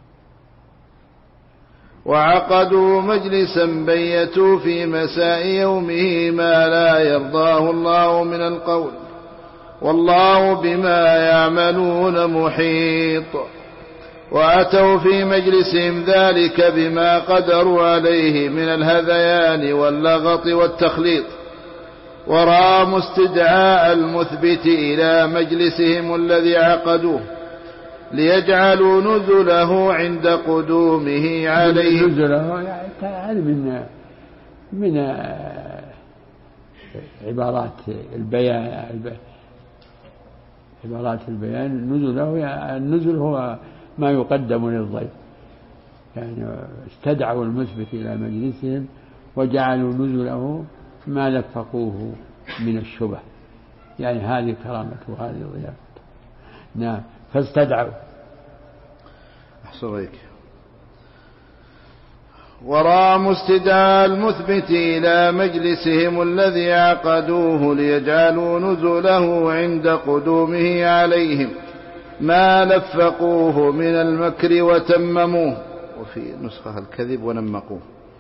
وعقدوا مجلسا بيتوا في مساء يومه ما لا يرضاه الله من القول، والله بما يعملون محيط. وأتوا في مجلسهم ذلك بما قدروا عليه من الهذيان واللغط والتخليط، وراموا استدعاء المثبت إلى مجلسهم الذي عقدوه ليجعلوا نزله عند قدومه عليه. نزله يعني من عبارات البيان، نزله يعني النزل هو ما يقدم للضيف، يعني استدعوا المثبت إلى مجلسهم وجعلوا نزله ما لفقوه من الشبه، يعني هذه كرامته وهذه ضيافته. نعم. فاستدعوا. أحسن عليك. وراموا استدعاء المثبت إلى مجلسهم الذي عقدوه ليجعلوا نزله عند قدومه عليهم ما لفقوه من المكر وتمموه، وفي نسخة الكذب ونمقوه،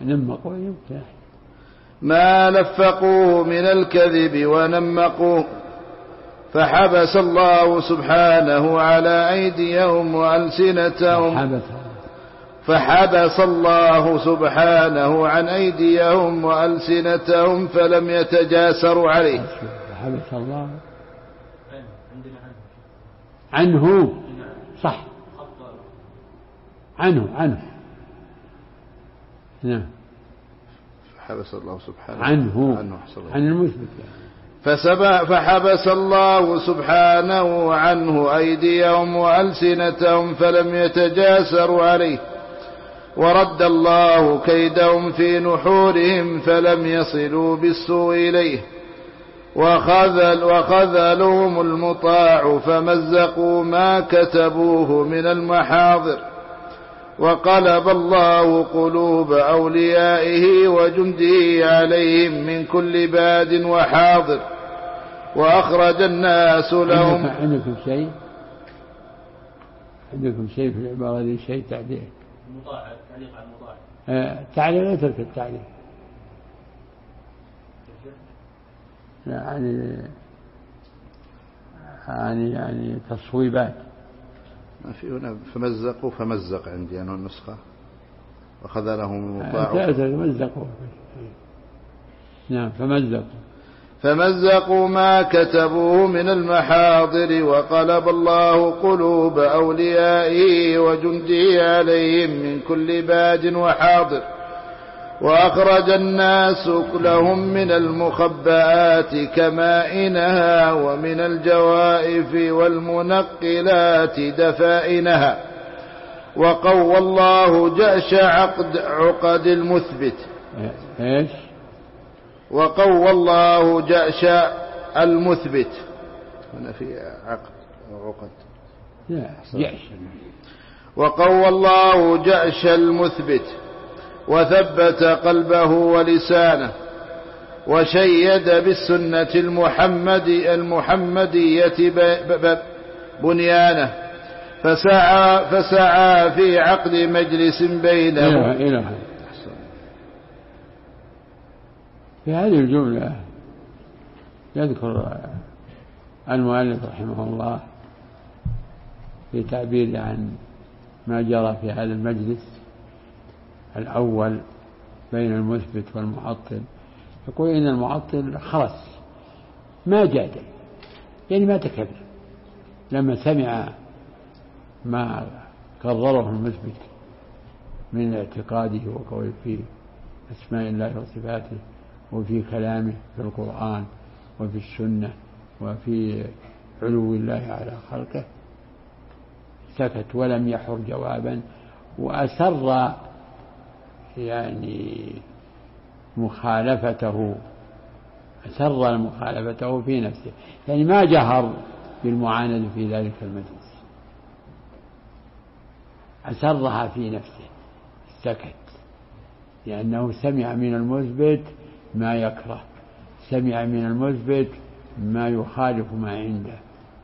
ما لفقوه من الكذب ونمقوه، فحبس الله سبحانه على أيديهم وألسنتهم، فحبس الله سبحانه عن أيديهم وألسنتهم فلم يتجاسروا عليه. حبس الله عنه، صح، عنه نعم. فحبس الله سبحانه عن المثبت، فحبس الله سبحانه عنه أيديهم وألسنتهم فلم يتجاسروا عليه، ورد الله كيدهم في نحورهم فلم يصلوا بالسوء إليه، وخذلهم المطاع فمزقوا ما كتبوه من المحاضر، وقلب الله قلوب أوليائه وجنده عليهم من كل باد وحاضر، وأخرج الناس لهم. عندكم شيء في العبارة دي، شيء تعليق على المطاع، تعليق يترك التعليق، يعني تصويبات. ما في هنا فمزق عندي أنا النسخة، وخذلهم المطاع. نعم. فمزقوا ما كتبوه من المحاضر، وقلب الله قلوب أوليائه وجنده عليهم من كل باد وحاضر، وأخرج الناس لهم من المخبآت كمائنها ومن الجوائف والمنقلات دفائنها، وقوى الله جأش عقد المثبت. إيش؟ وقوى الله جأش المثبت، هنا في عقد جأش. وقوى الله جأش المثبت وثبت قلبه ولسانه، وشيد بالسنة المحمدية بنيانه، فسعى في عقد مجلس بينهم. في هذه الجملة يذكر المؤلف رحمه الله في تعبير عن ما جرى في هذا المجلس الأول بين المثبت والمعطل. يقول إن المعطل خرس ما جادل، يعني ما تكلم لما سمع ما قرره المثبت من اعتقاده وقوله في أسماء الله وصفاته وفي كلامه في القرآن وفي السنة وفي علو الله على خلقه، سكت ولم يحر جوابا، وأسر يعني مخالفته في نفسه، يعني ما جهر بالمعاندة في ذلك المجلس، أسرها في نفسه، سكت، لأنه سمع من المثبت ما يكره، سمع من المثبت ما يخالف ما عنده.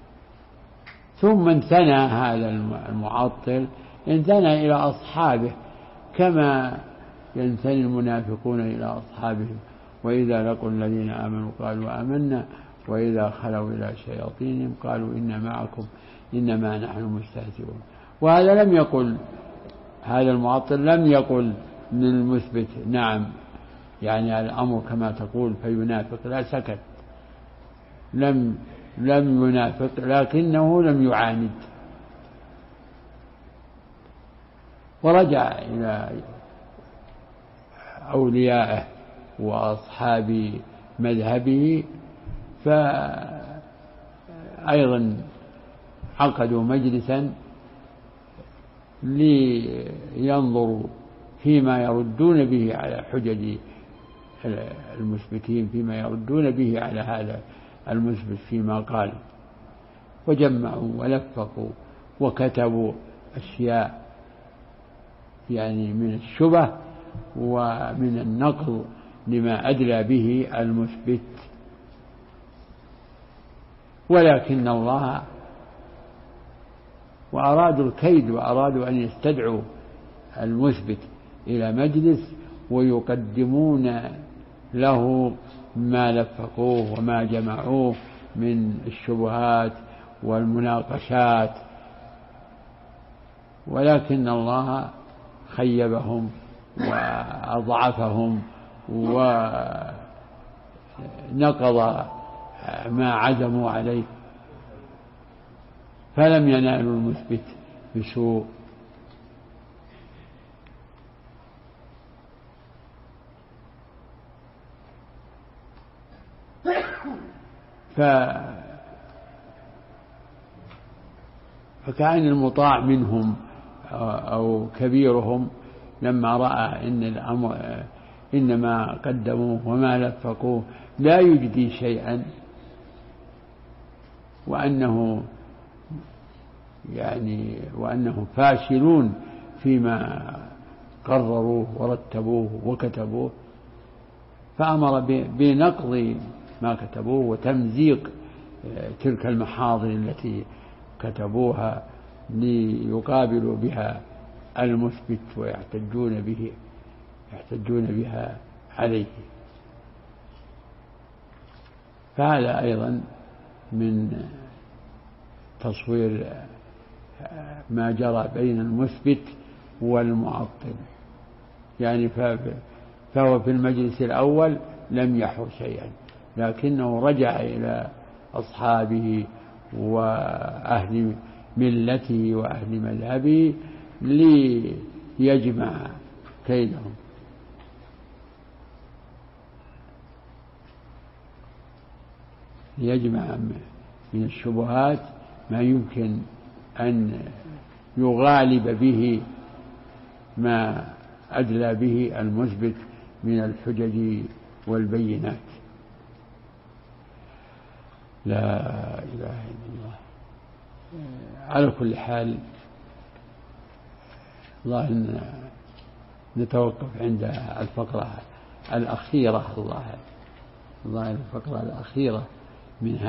ثم انثنى هذا المعطل، انثنى إلى أصحابه كما ينثني المنافقون إلى أصحابهم، وإذا لقوا الذين آمنوا قالوا آمنا وإذا خلوا إلى شياطينهم قالوا إنا معكم إنما نحن مستهزئون. وهذا لم يقل، هذا المعطل لم يقل من المثبت نعم يعني الأمر كما تقول فينافق، لا، سكت، لم ينافق، لكنه لم يعاند، ورجع إلى أوليائه وأصحاب مذهبه، فأيضا عقدوا مجلسا لينظروا فيما يردون به على حجج المثبتين، فيما يردون به على هذا المثبت فيما قال، وجمعوا ولفقوا وكتبوا أشياء يعني من الشبه ومن النقل لما أدلى به المثبت. ولكن الله، وأرادوا الكيد، وأرادوا أن يستدعوا المثبت إلى مجلس ويقدمون له ما لفقوه وما جمعوه من الشبهات والمناقشات، ولكن الله خيبهم وأضعفهم ونقض ما عزموا عليه، فلم ينالوا المثبت بسوء. فكان المطاع منهم أو كبيرهم لما رأى إن الأمر إنما قدموه وما لفقوه لا يجدي شيئا، وأنه فاشلون فيما قرروه ورتبوه وكتبوه، فأمر بنقض ما كتبوه وتمزيق تلك المحاضر التي كتبوها ليقابلوا بها المثبت ويحتجون بها عليه. فهذا أيضا من تصوير ما جرى بين المثبت والمعطل، يعني فهو في المجلس الأول لم يحو شيئا، لكنه رجع إلى أصحابه وأهل ملته وأهل مذهبه ليجمع كيدهم. يجمع من الشبهات ما يمكن أن يغالب به ما أدلى به المثبت من الحجج والبينات. لا إله إلا الله. على كل حال الله إن نتوقف عند الفقرة الأخيرة الله الظاهر الفقرة الأخيرة من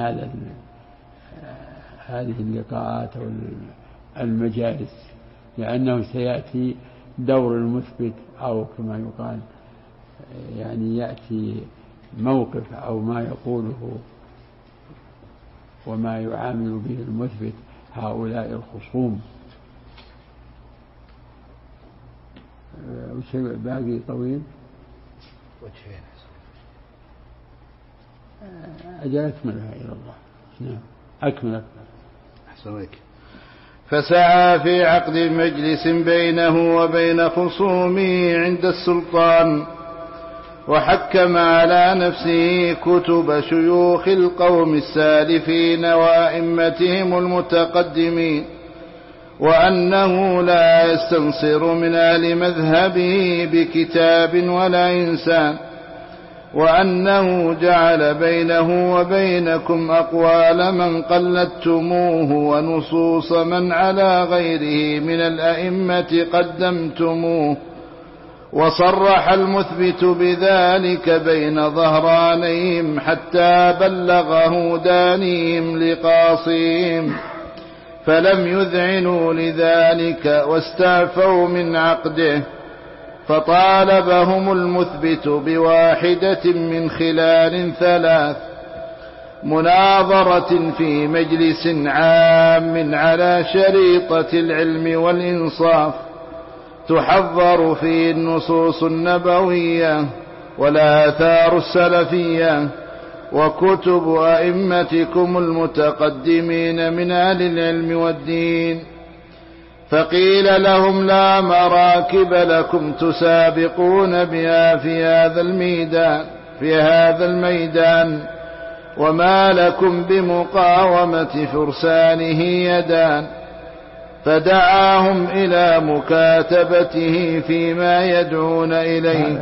هذه اللقاءات أو المجالس، لأنه سيأتي دور المثبت، أو كما يقال يعني يأتي موقف أو ما يقوله وما يعامل به المثبت هؤلاء الخصوم. وشيء باقي طويل وجهين أجل أكملها إلى الله. نعم أكمل. أحسن لك. فسعى في عقد مجلس بينه وبين خصومه عند السلطان، وحكم على نفسه كتب شيوخ القوم السالفين وأئمتهم المتقدمين، وأنه لا يستنصر من أهل مذهبه بكتاب ولا إنسان، وأنه جعل بينه وبينكم أقوال من قلدتموه ونصوص من على غيره من الأئمة قدمتموه، وصرح المثبت بذلك بين ظهرانيهم حتى بلغه دانيهم لقاصيهم، فلم يذعنوا لذلك واستعفوا من عقده، فطالبهم المثبت بواحدة من خلال 3: مناظرة في مجلس عام على شريطة العلم والإنصاف تحضر فيه النصوص النبوية والآثار السلفية وكتب أئمتكم المتقدمين من أهل العلم والدين. فقيل لهم: لا مراكب لكم تسابقون بها في هذا الميدان، وما لكم بمقاومة فرسانه يدان. فدعاهم إلى مكاتبته فيما يدعون إليه.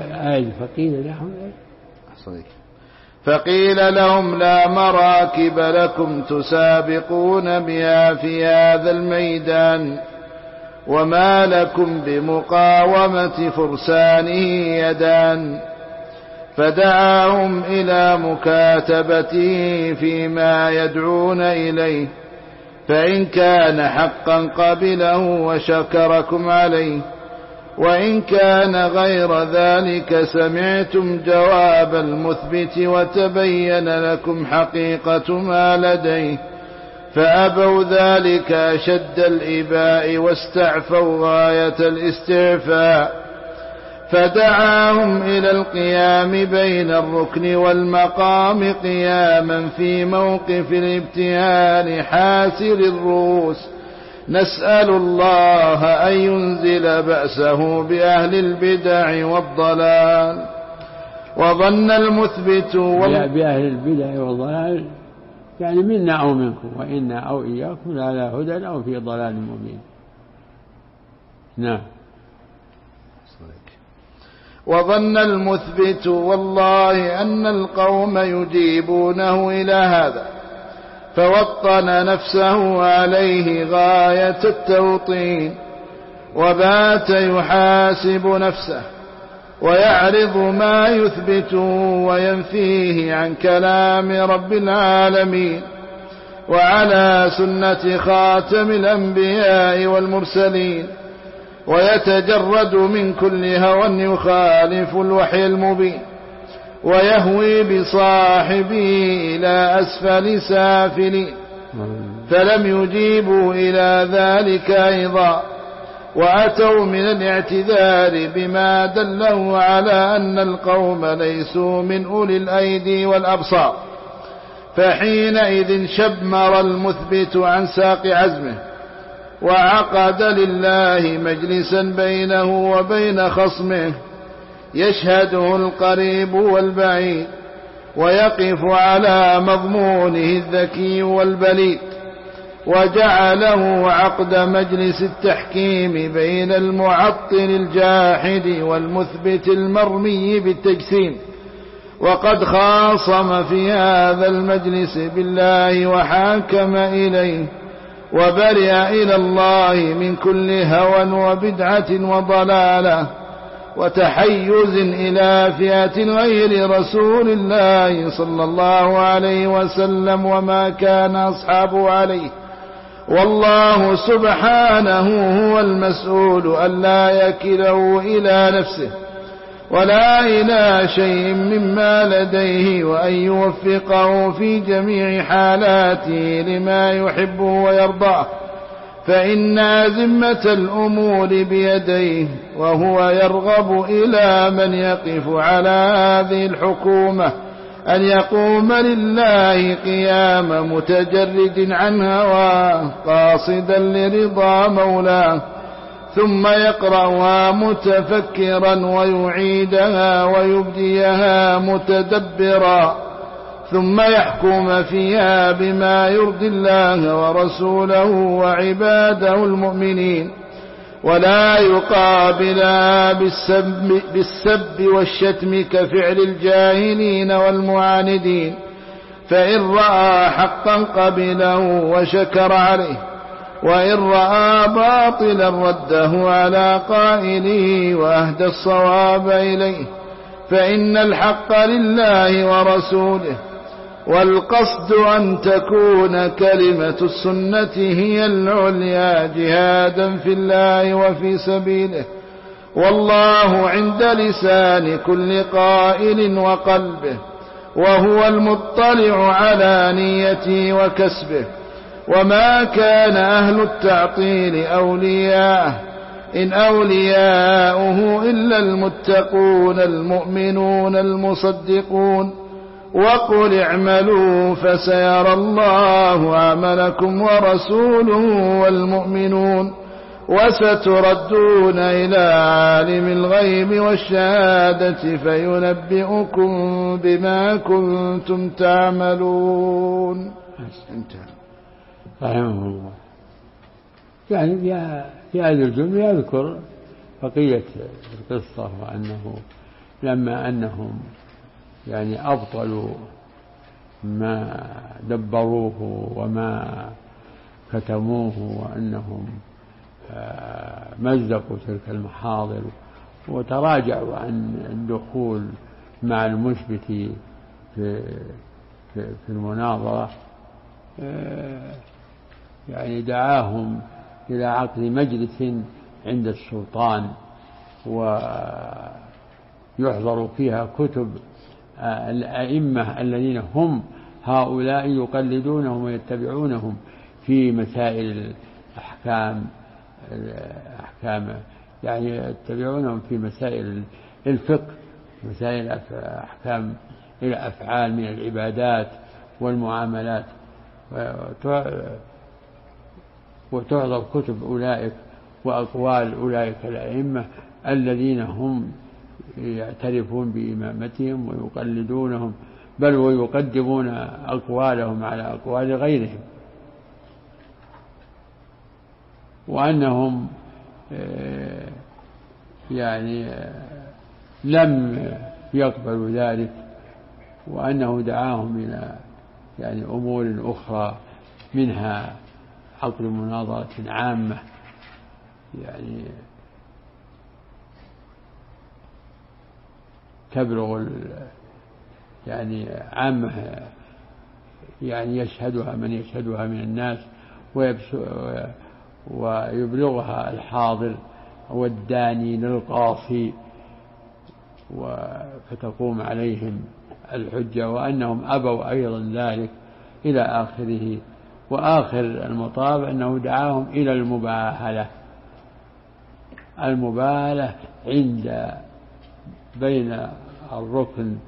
فقيل لهم: لا مراكب لكم تسابقون بها في هذا الميدان، وما لكم بمقاومة فرسانه يدان. فدعاهم إلى مكاتبته فيما يدعون إليه، فإن كان حقا قبله وشكركم عليه، وإن كان غير ذلك سمعتم جواب المثبت وتبين لكم حقيقة ما لديه، فأبوا ذلك أشد الإباء واستعفوا غاية الاستعفاء. فدعاهم إلى القيام بين الركن والمقام قياما في موقف الابتهال حاسر الرؤوس، نسأل الله أن ينزل بأسه بأهل البدع والضلال. وظن المثبت بأهل البدع والضلال يعني منا أو منكم، وإنا أو إياكم على هدى أو في ضلال مبين. نعم. وظن المثبت والله أن القوم يجيبونه إلى هذا، فوطن نفسه عليه غاية التوطين، وبات يحاسب نفسه ويعرض ما يثبته وينفيه عن كلام رب العالمين وعلى سنة خاتم الأنبياء والمرسلين، ويتجرد من كل هوى يخالف الوحي المبين، ويهوي بصاحبه إلى أسفل سافلين. فلم يجيبوا إلى ذلك أيضا، وأتوا من الاعتذار بما دله على أن القوم ليسوا من أولي الأيدي والأبصار. فحينئذ شمر المثبت عن ساق عزمه، وعقد لله مجلسا بينه وبين خصمه يشهده القريب والبعيد، ويقف على مضمونه الذكي والبليد، وجعله عقد مجلس التحكيم بين المعطل الجاحد والمثبت المرمي بالتجسيم. وقد خاصم في هذا المجلس بالله وحاكم إليه، وبرئ إلى الله من كل هوى وبدعة وضلالة، وتحيز إلى فئة غير رسول الله صلى الله عليه وسلم وما كان أصحابه عليه، والله سبحانه هو المسؤول ألا يكله إلى نفسه ولا إلى شيء مما لديه، وأن يوفقه في جميع حالاته لما يحب ويرضاه، فإن ذمة الأمور بيديه، وهو يرغب إلى من يقف على هذه الحكومة أن يقوم لله قيام متجرد عن هواه قاصدا لرضا مولاه، ثم يقرأها متفكرا ويعيدها ويبديها متدبرا، ثم يحكم فيها بما يرضي الله ورسوله وعباده المؤمنين، ولا يقابلها بالسب والشتم كفعل الجاهلين والمعاندين، فإن رأى حقا قبله وشكر عليه، وإن رأى باطلا رده على قائله وأهدى الصواب إليه، فإن الحق لله ورسوله، والقصد أن تكون كلمة السنة هي العليا جهادا في الله وفي سبيله، والله عند لسان كل قائل وقلبه، وهو المطلع على نيته وكسبه. وما كان أهل التعطيل أولياءه إن أولياؤه إلا المتقون المؤمنون المصدقون، وقل اعملوا فسيرى الله عملكم ورسوله والمؤمنون، وستردون إلى عالم الغيب والشهادة فينبئكم بما كنتم تعملون. رحمه الله. يعني في هذه الجملة يذكر بقية القصة، وأنه لما أنهم يعني أبطلوا ما دبروه وما كتموه، وأنهم مزقوا تلك المحاضر وتراجعوا عن الدخول مع المثبت في المناظرة، يعني دعاهم إلى عقد مجلس عند السلطان ويحضر فيها كتب الأئمة الذين هم هؤلاء يقلدونهم ويتبعونهم في مسائل الأحكام، يعني يتبعونهم في مسائل الفقه، مسائل أحكام الأفعال من العبادات والمعاملات، وتحضر كتب أولئك وأقوال أولئك الأئمة الذين هم يعترفون بإمامتهم ويقلدونهم، بل ويقدمون أقوالهم على أقوال غيرهم، وأنهم يعني لم يقبلوا ذلك، وأنه دعاهم إلى يعني أمور أخرى، منها عقد مناظرة عامة يعني تبلغ يعني عامة، يعني يشهدها من يشهدها من الناس ويبلغها الحاضر والداني للقاصي، فتقوم عليهم الحجة، وأنهم أبوا أيضا ذلك إلى آخره. وآخر المطاف أنه دعاهم إلى المباهلة عند بين الركن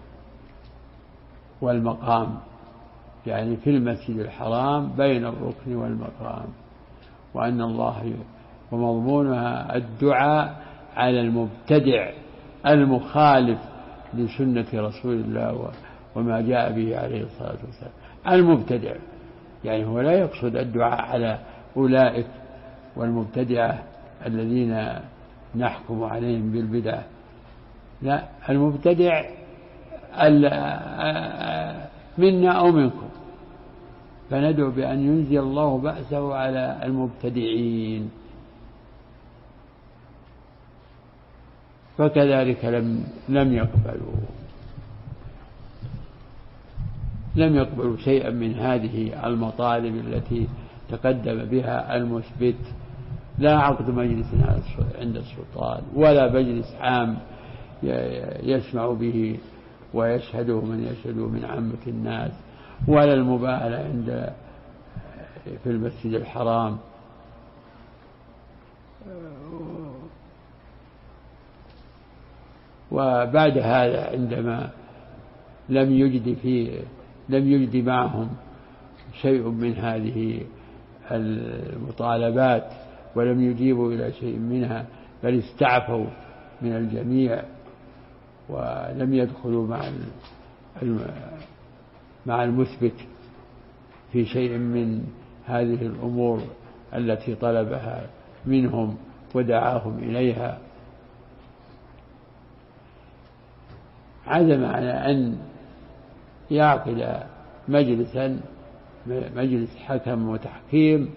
والمقام، يعني في المسجد الحرام بين الركن والمقام، وأن الله ومضمونها الدعاء على المبتدع المخالف لسنة رسول الله وما جاء به عليه الصلاة والسلام. المبتدع يعني هو لا يقصد الدعاء على أولئك والمبتدعة الذين نحكم عليهم بالبدعة، لا، المبتدع منا أو منكم، فندعو بأن ينزل الله بأسه على المبتدعين. فكذلك لم يقبلوا شيئا من هذه المطالب التي تقدم بها المثبت، لا عقد مجلس عند السلطان ولا مجلس عام يسمع به ويشهده من يشهده من عامة الناس، ولا المباهلة في المسجد الحرام. وبعد هذا عندما لم يجد معهم شيء من هذه المطالبات ولم يجيبوا إلى شيء منها، بل استعفوا من الجميع ولم يدخلوا مع المثبت في شيء من هذه الأمور التي طلبها منهم ودعاهم إليها، عزم على أن يعقد مجلس حكم وتحكيم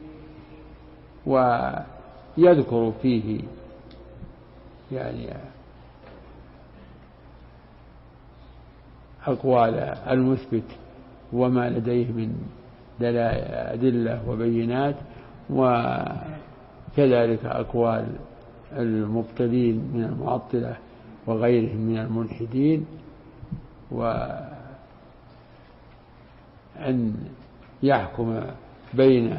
ويذكر فيه يعني أقوال المثبت وما لديه من أدلة وبينات، وكذلك أقوال المبطلين من المعطلة وغيرهم من الملحدين، وأن يحكم بين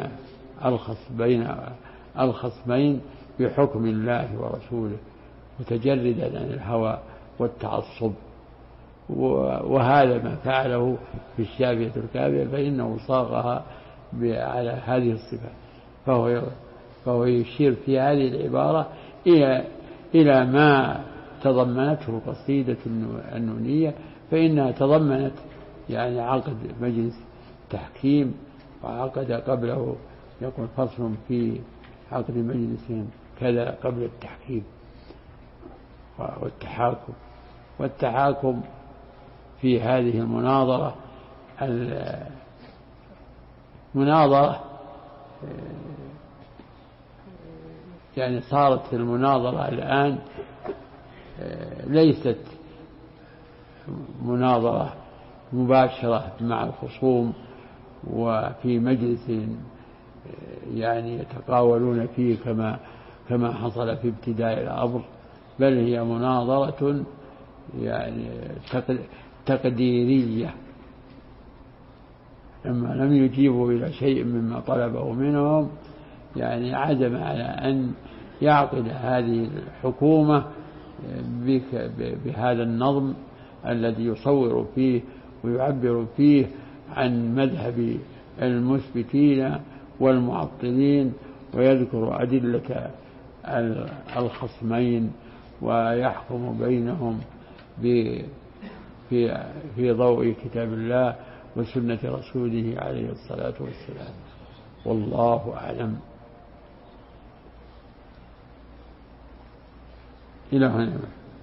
الخصمين بحكم الله ورسوله متجردا عن الهوى والتعصب. وهذا ما فعله في الشافية الكافية، فإنه صاغها على هذه الصفة، فهو يشير في هذه العبارة إلى ما تضمنته القصيدة النونية، فإنها تضمنت يعني عقد مجلس تحكيم، وعقد قبله يقول فصل في عقد مجلس كذا قبل التحكيم والتحاكم في هذه المناظرة يعني صارت المناظرة الآن ليست مناظرة مباشرة مع الخصوم وفي مجلس يعني يتقاولون فيه كما حصل في ابتداء الأمر، بل هي مناظرة يعني تقديرية. لما لم يجيبوا إلى شيء مما طلبه منهم يعني عزم على أن يعقد هذه الحكومة بهذا النظم الذي يصور فيه ويعبر فيه عن مذهب المثبتين والمعطلين، ويذكر أدلة الخصمين ويحكم بينهم في ضوء كتاب الله وسنة رسوله عليه الصلاة والسلام. والله أعلم. إلى هنا.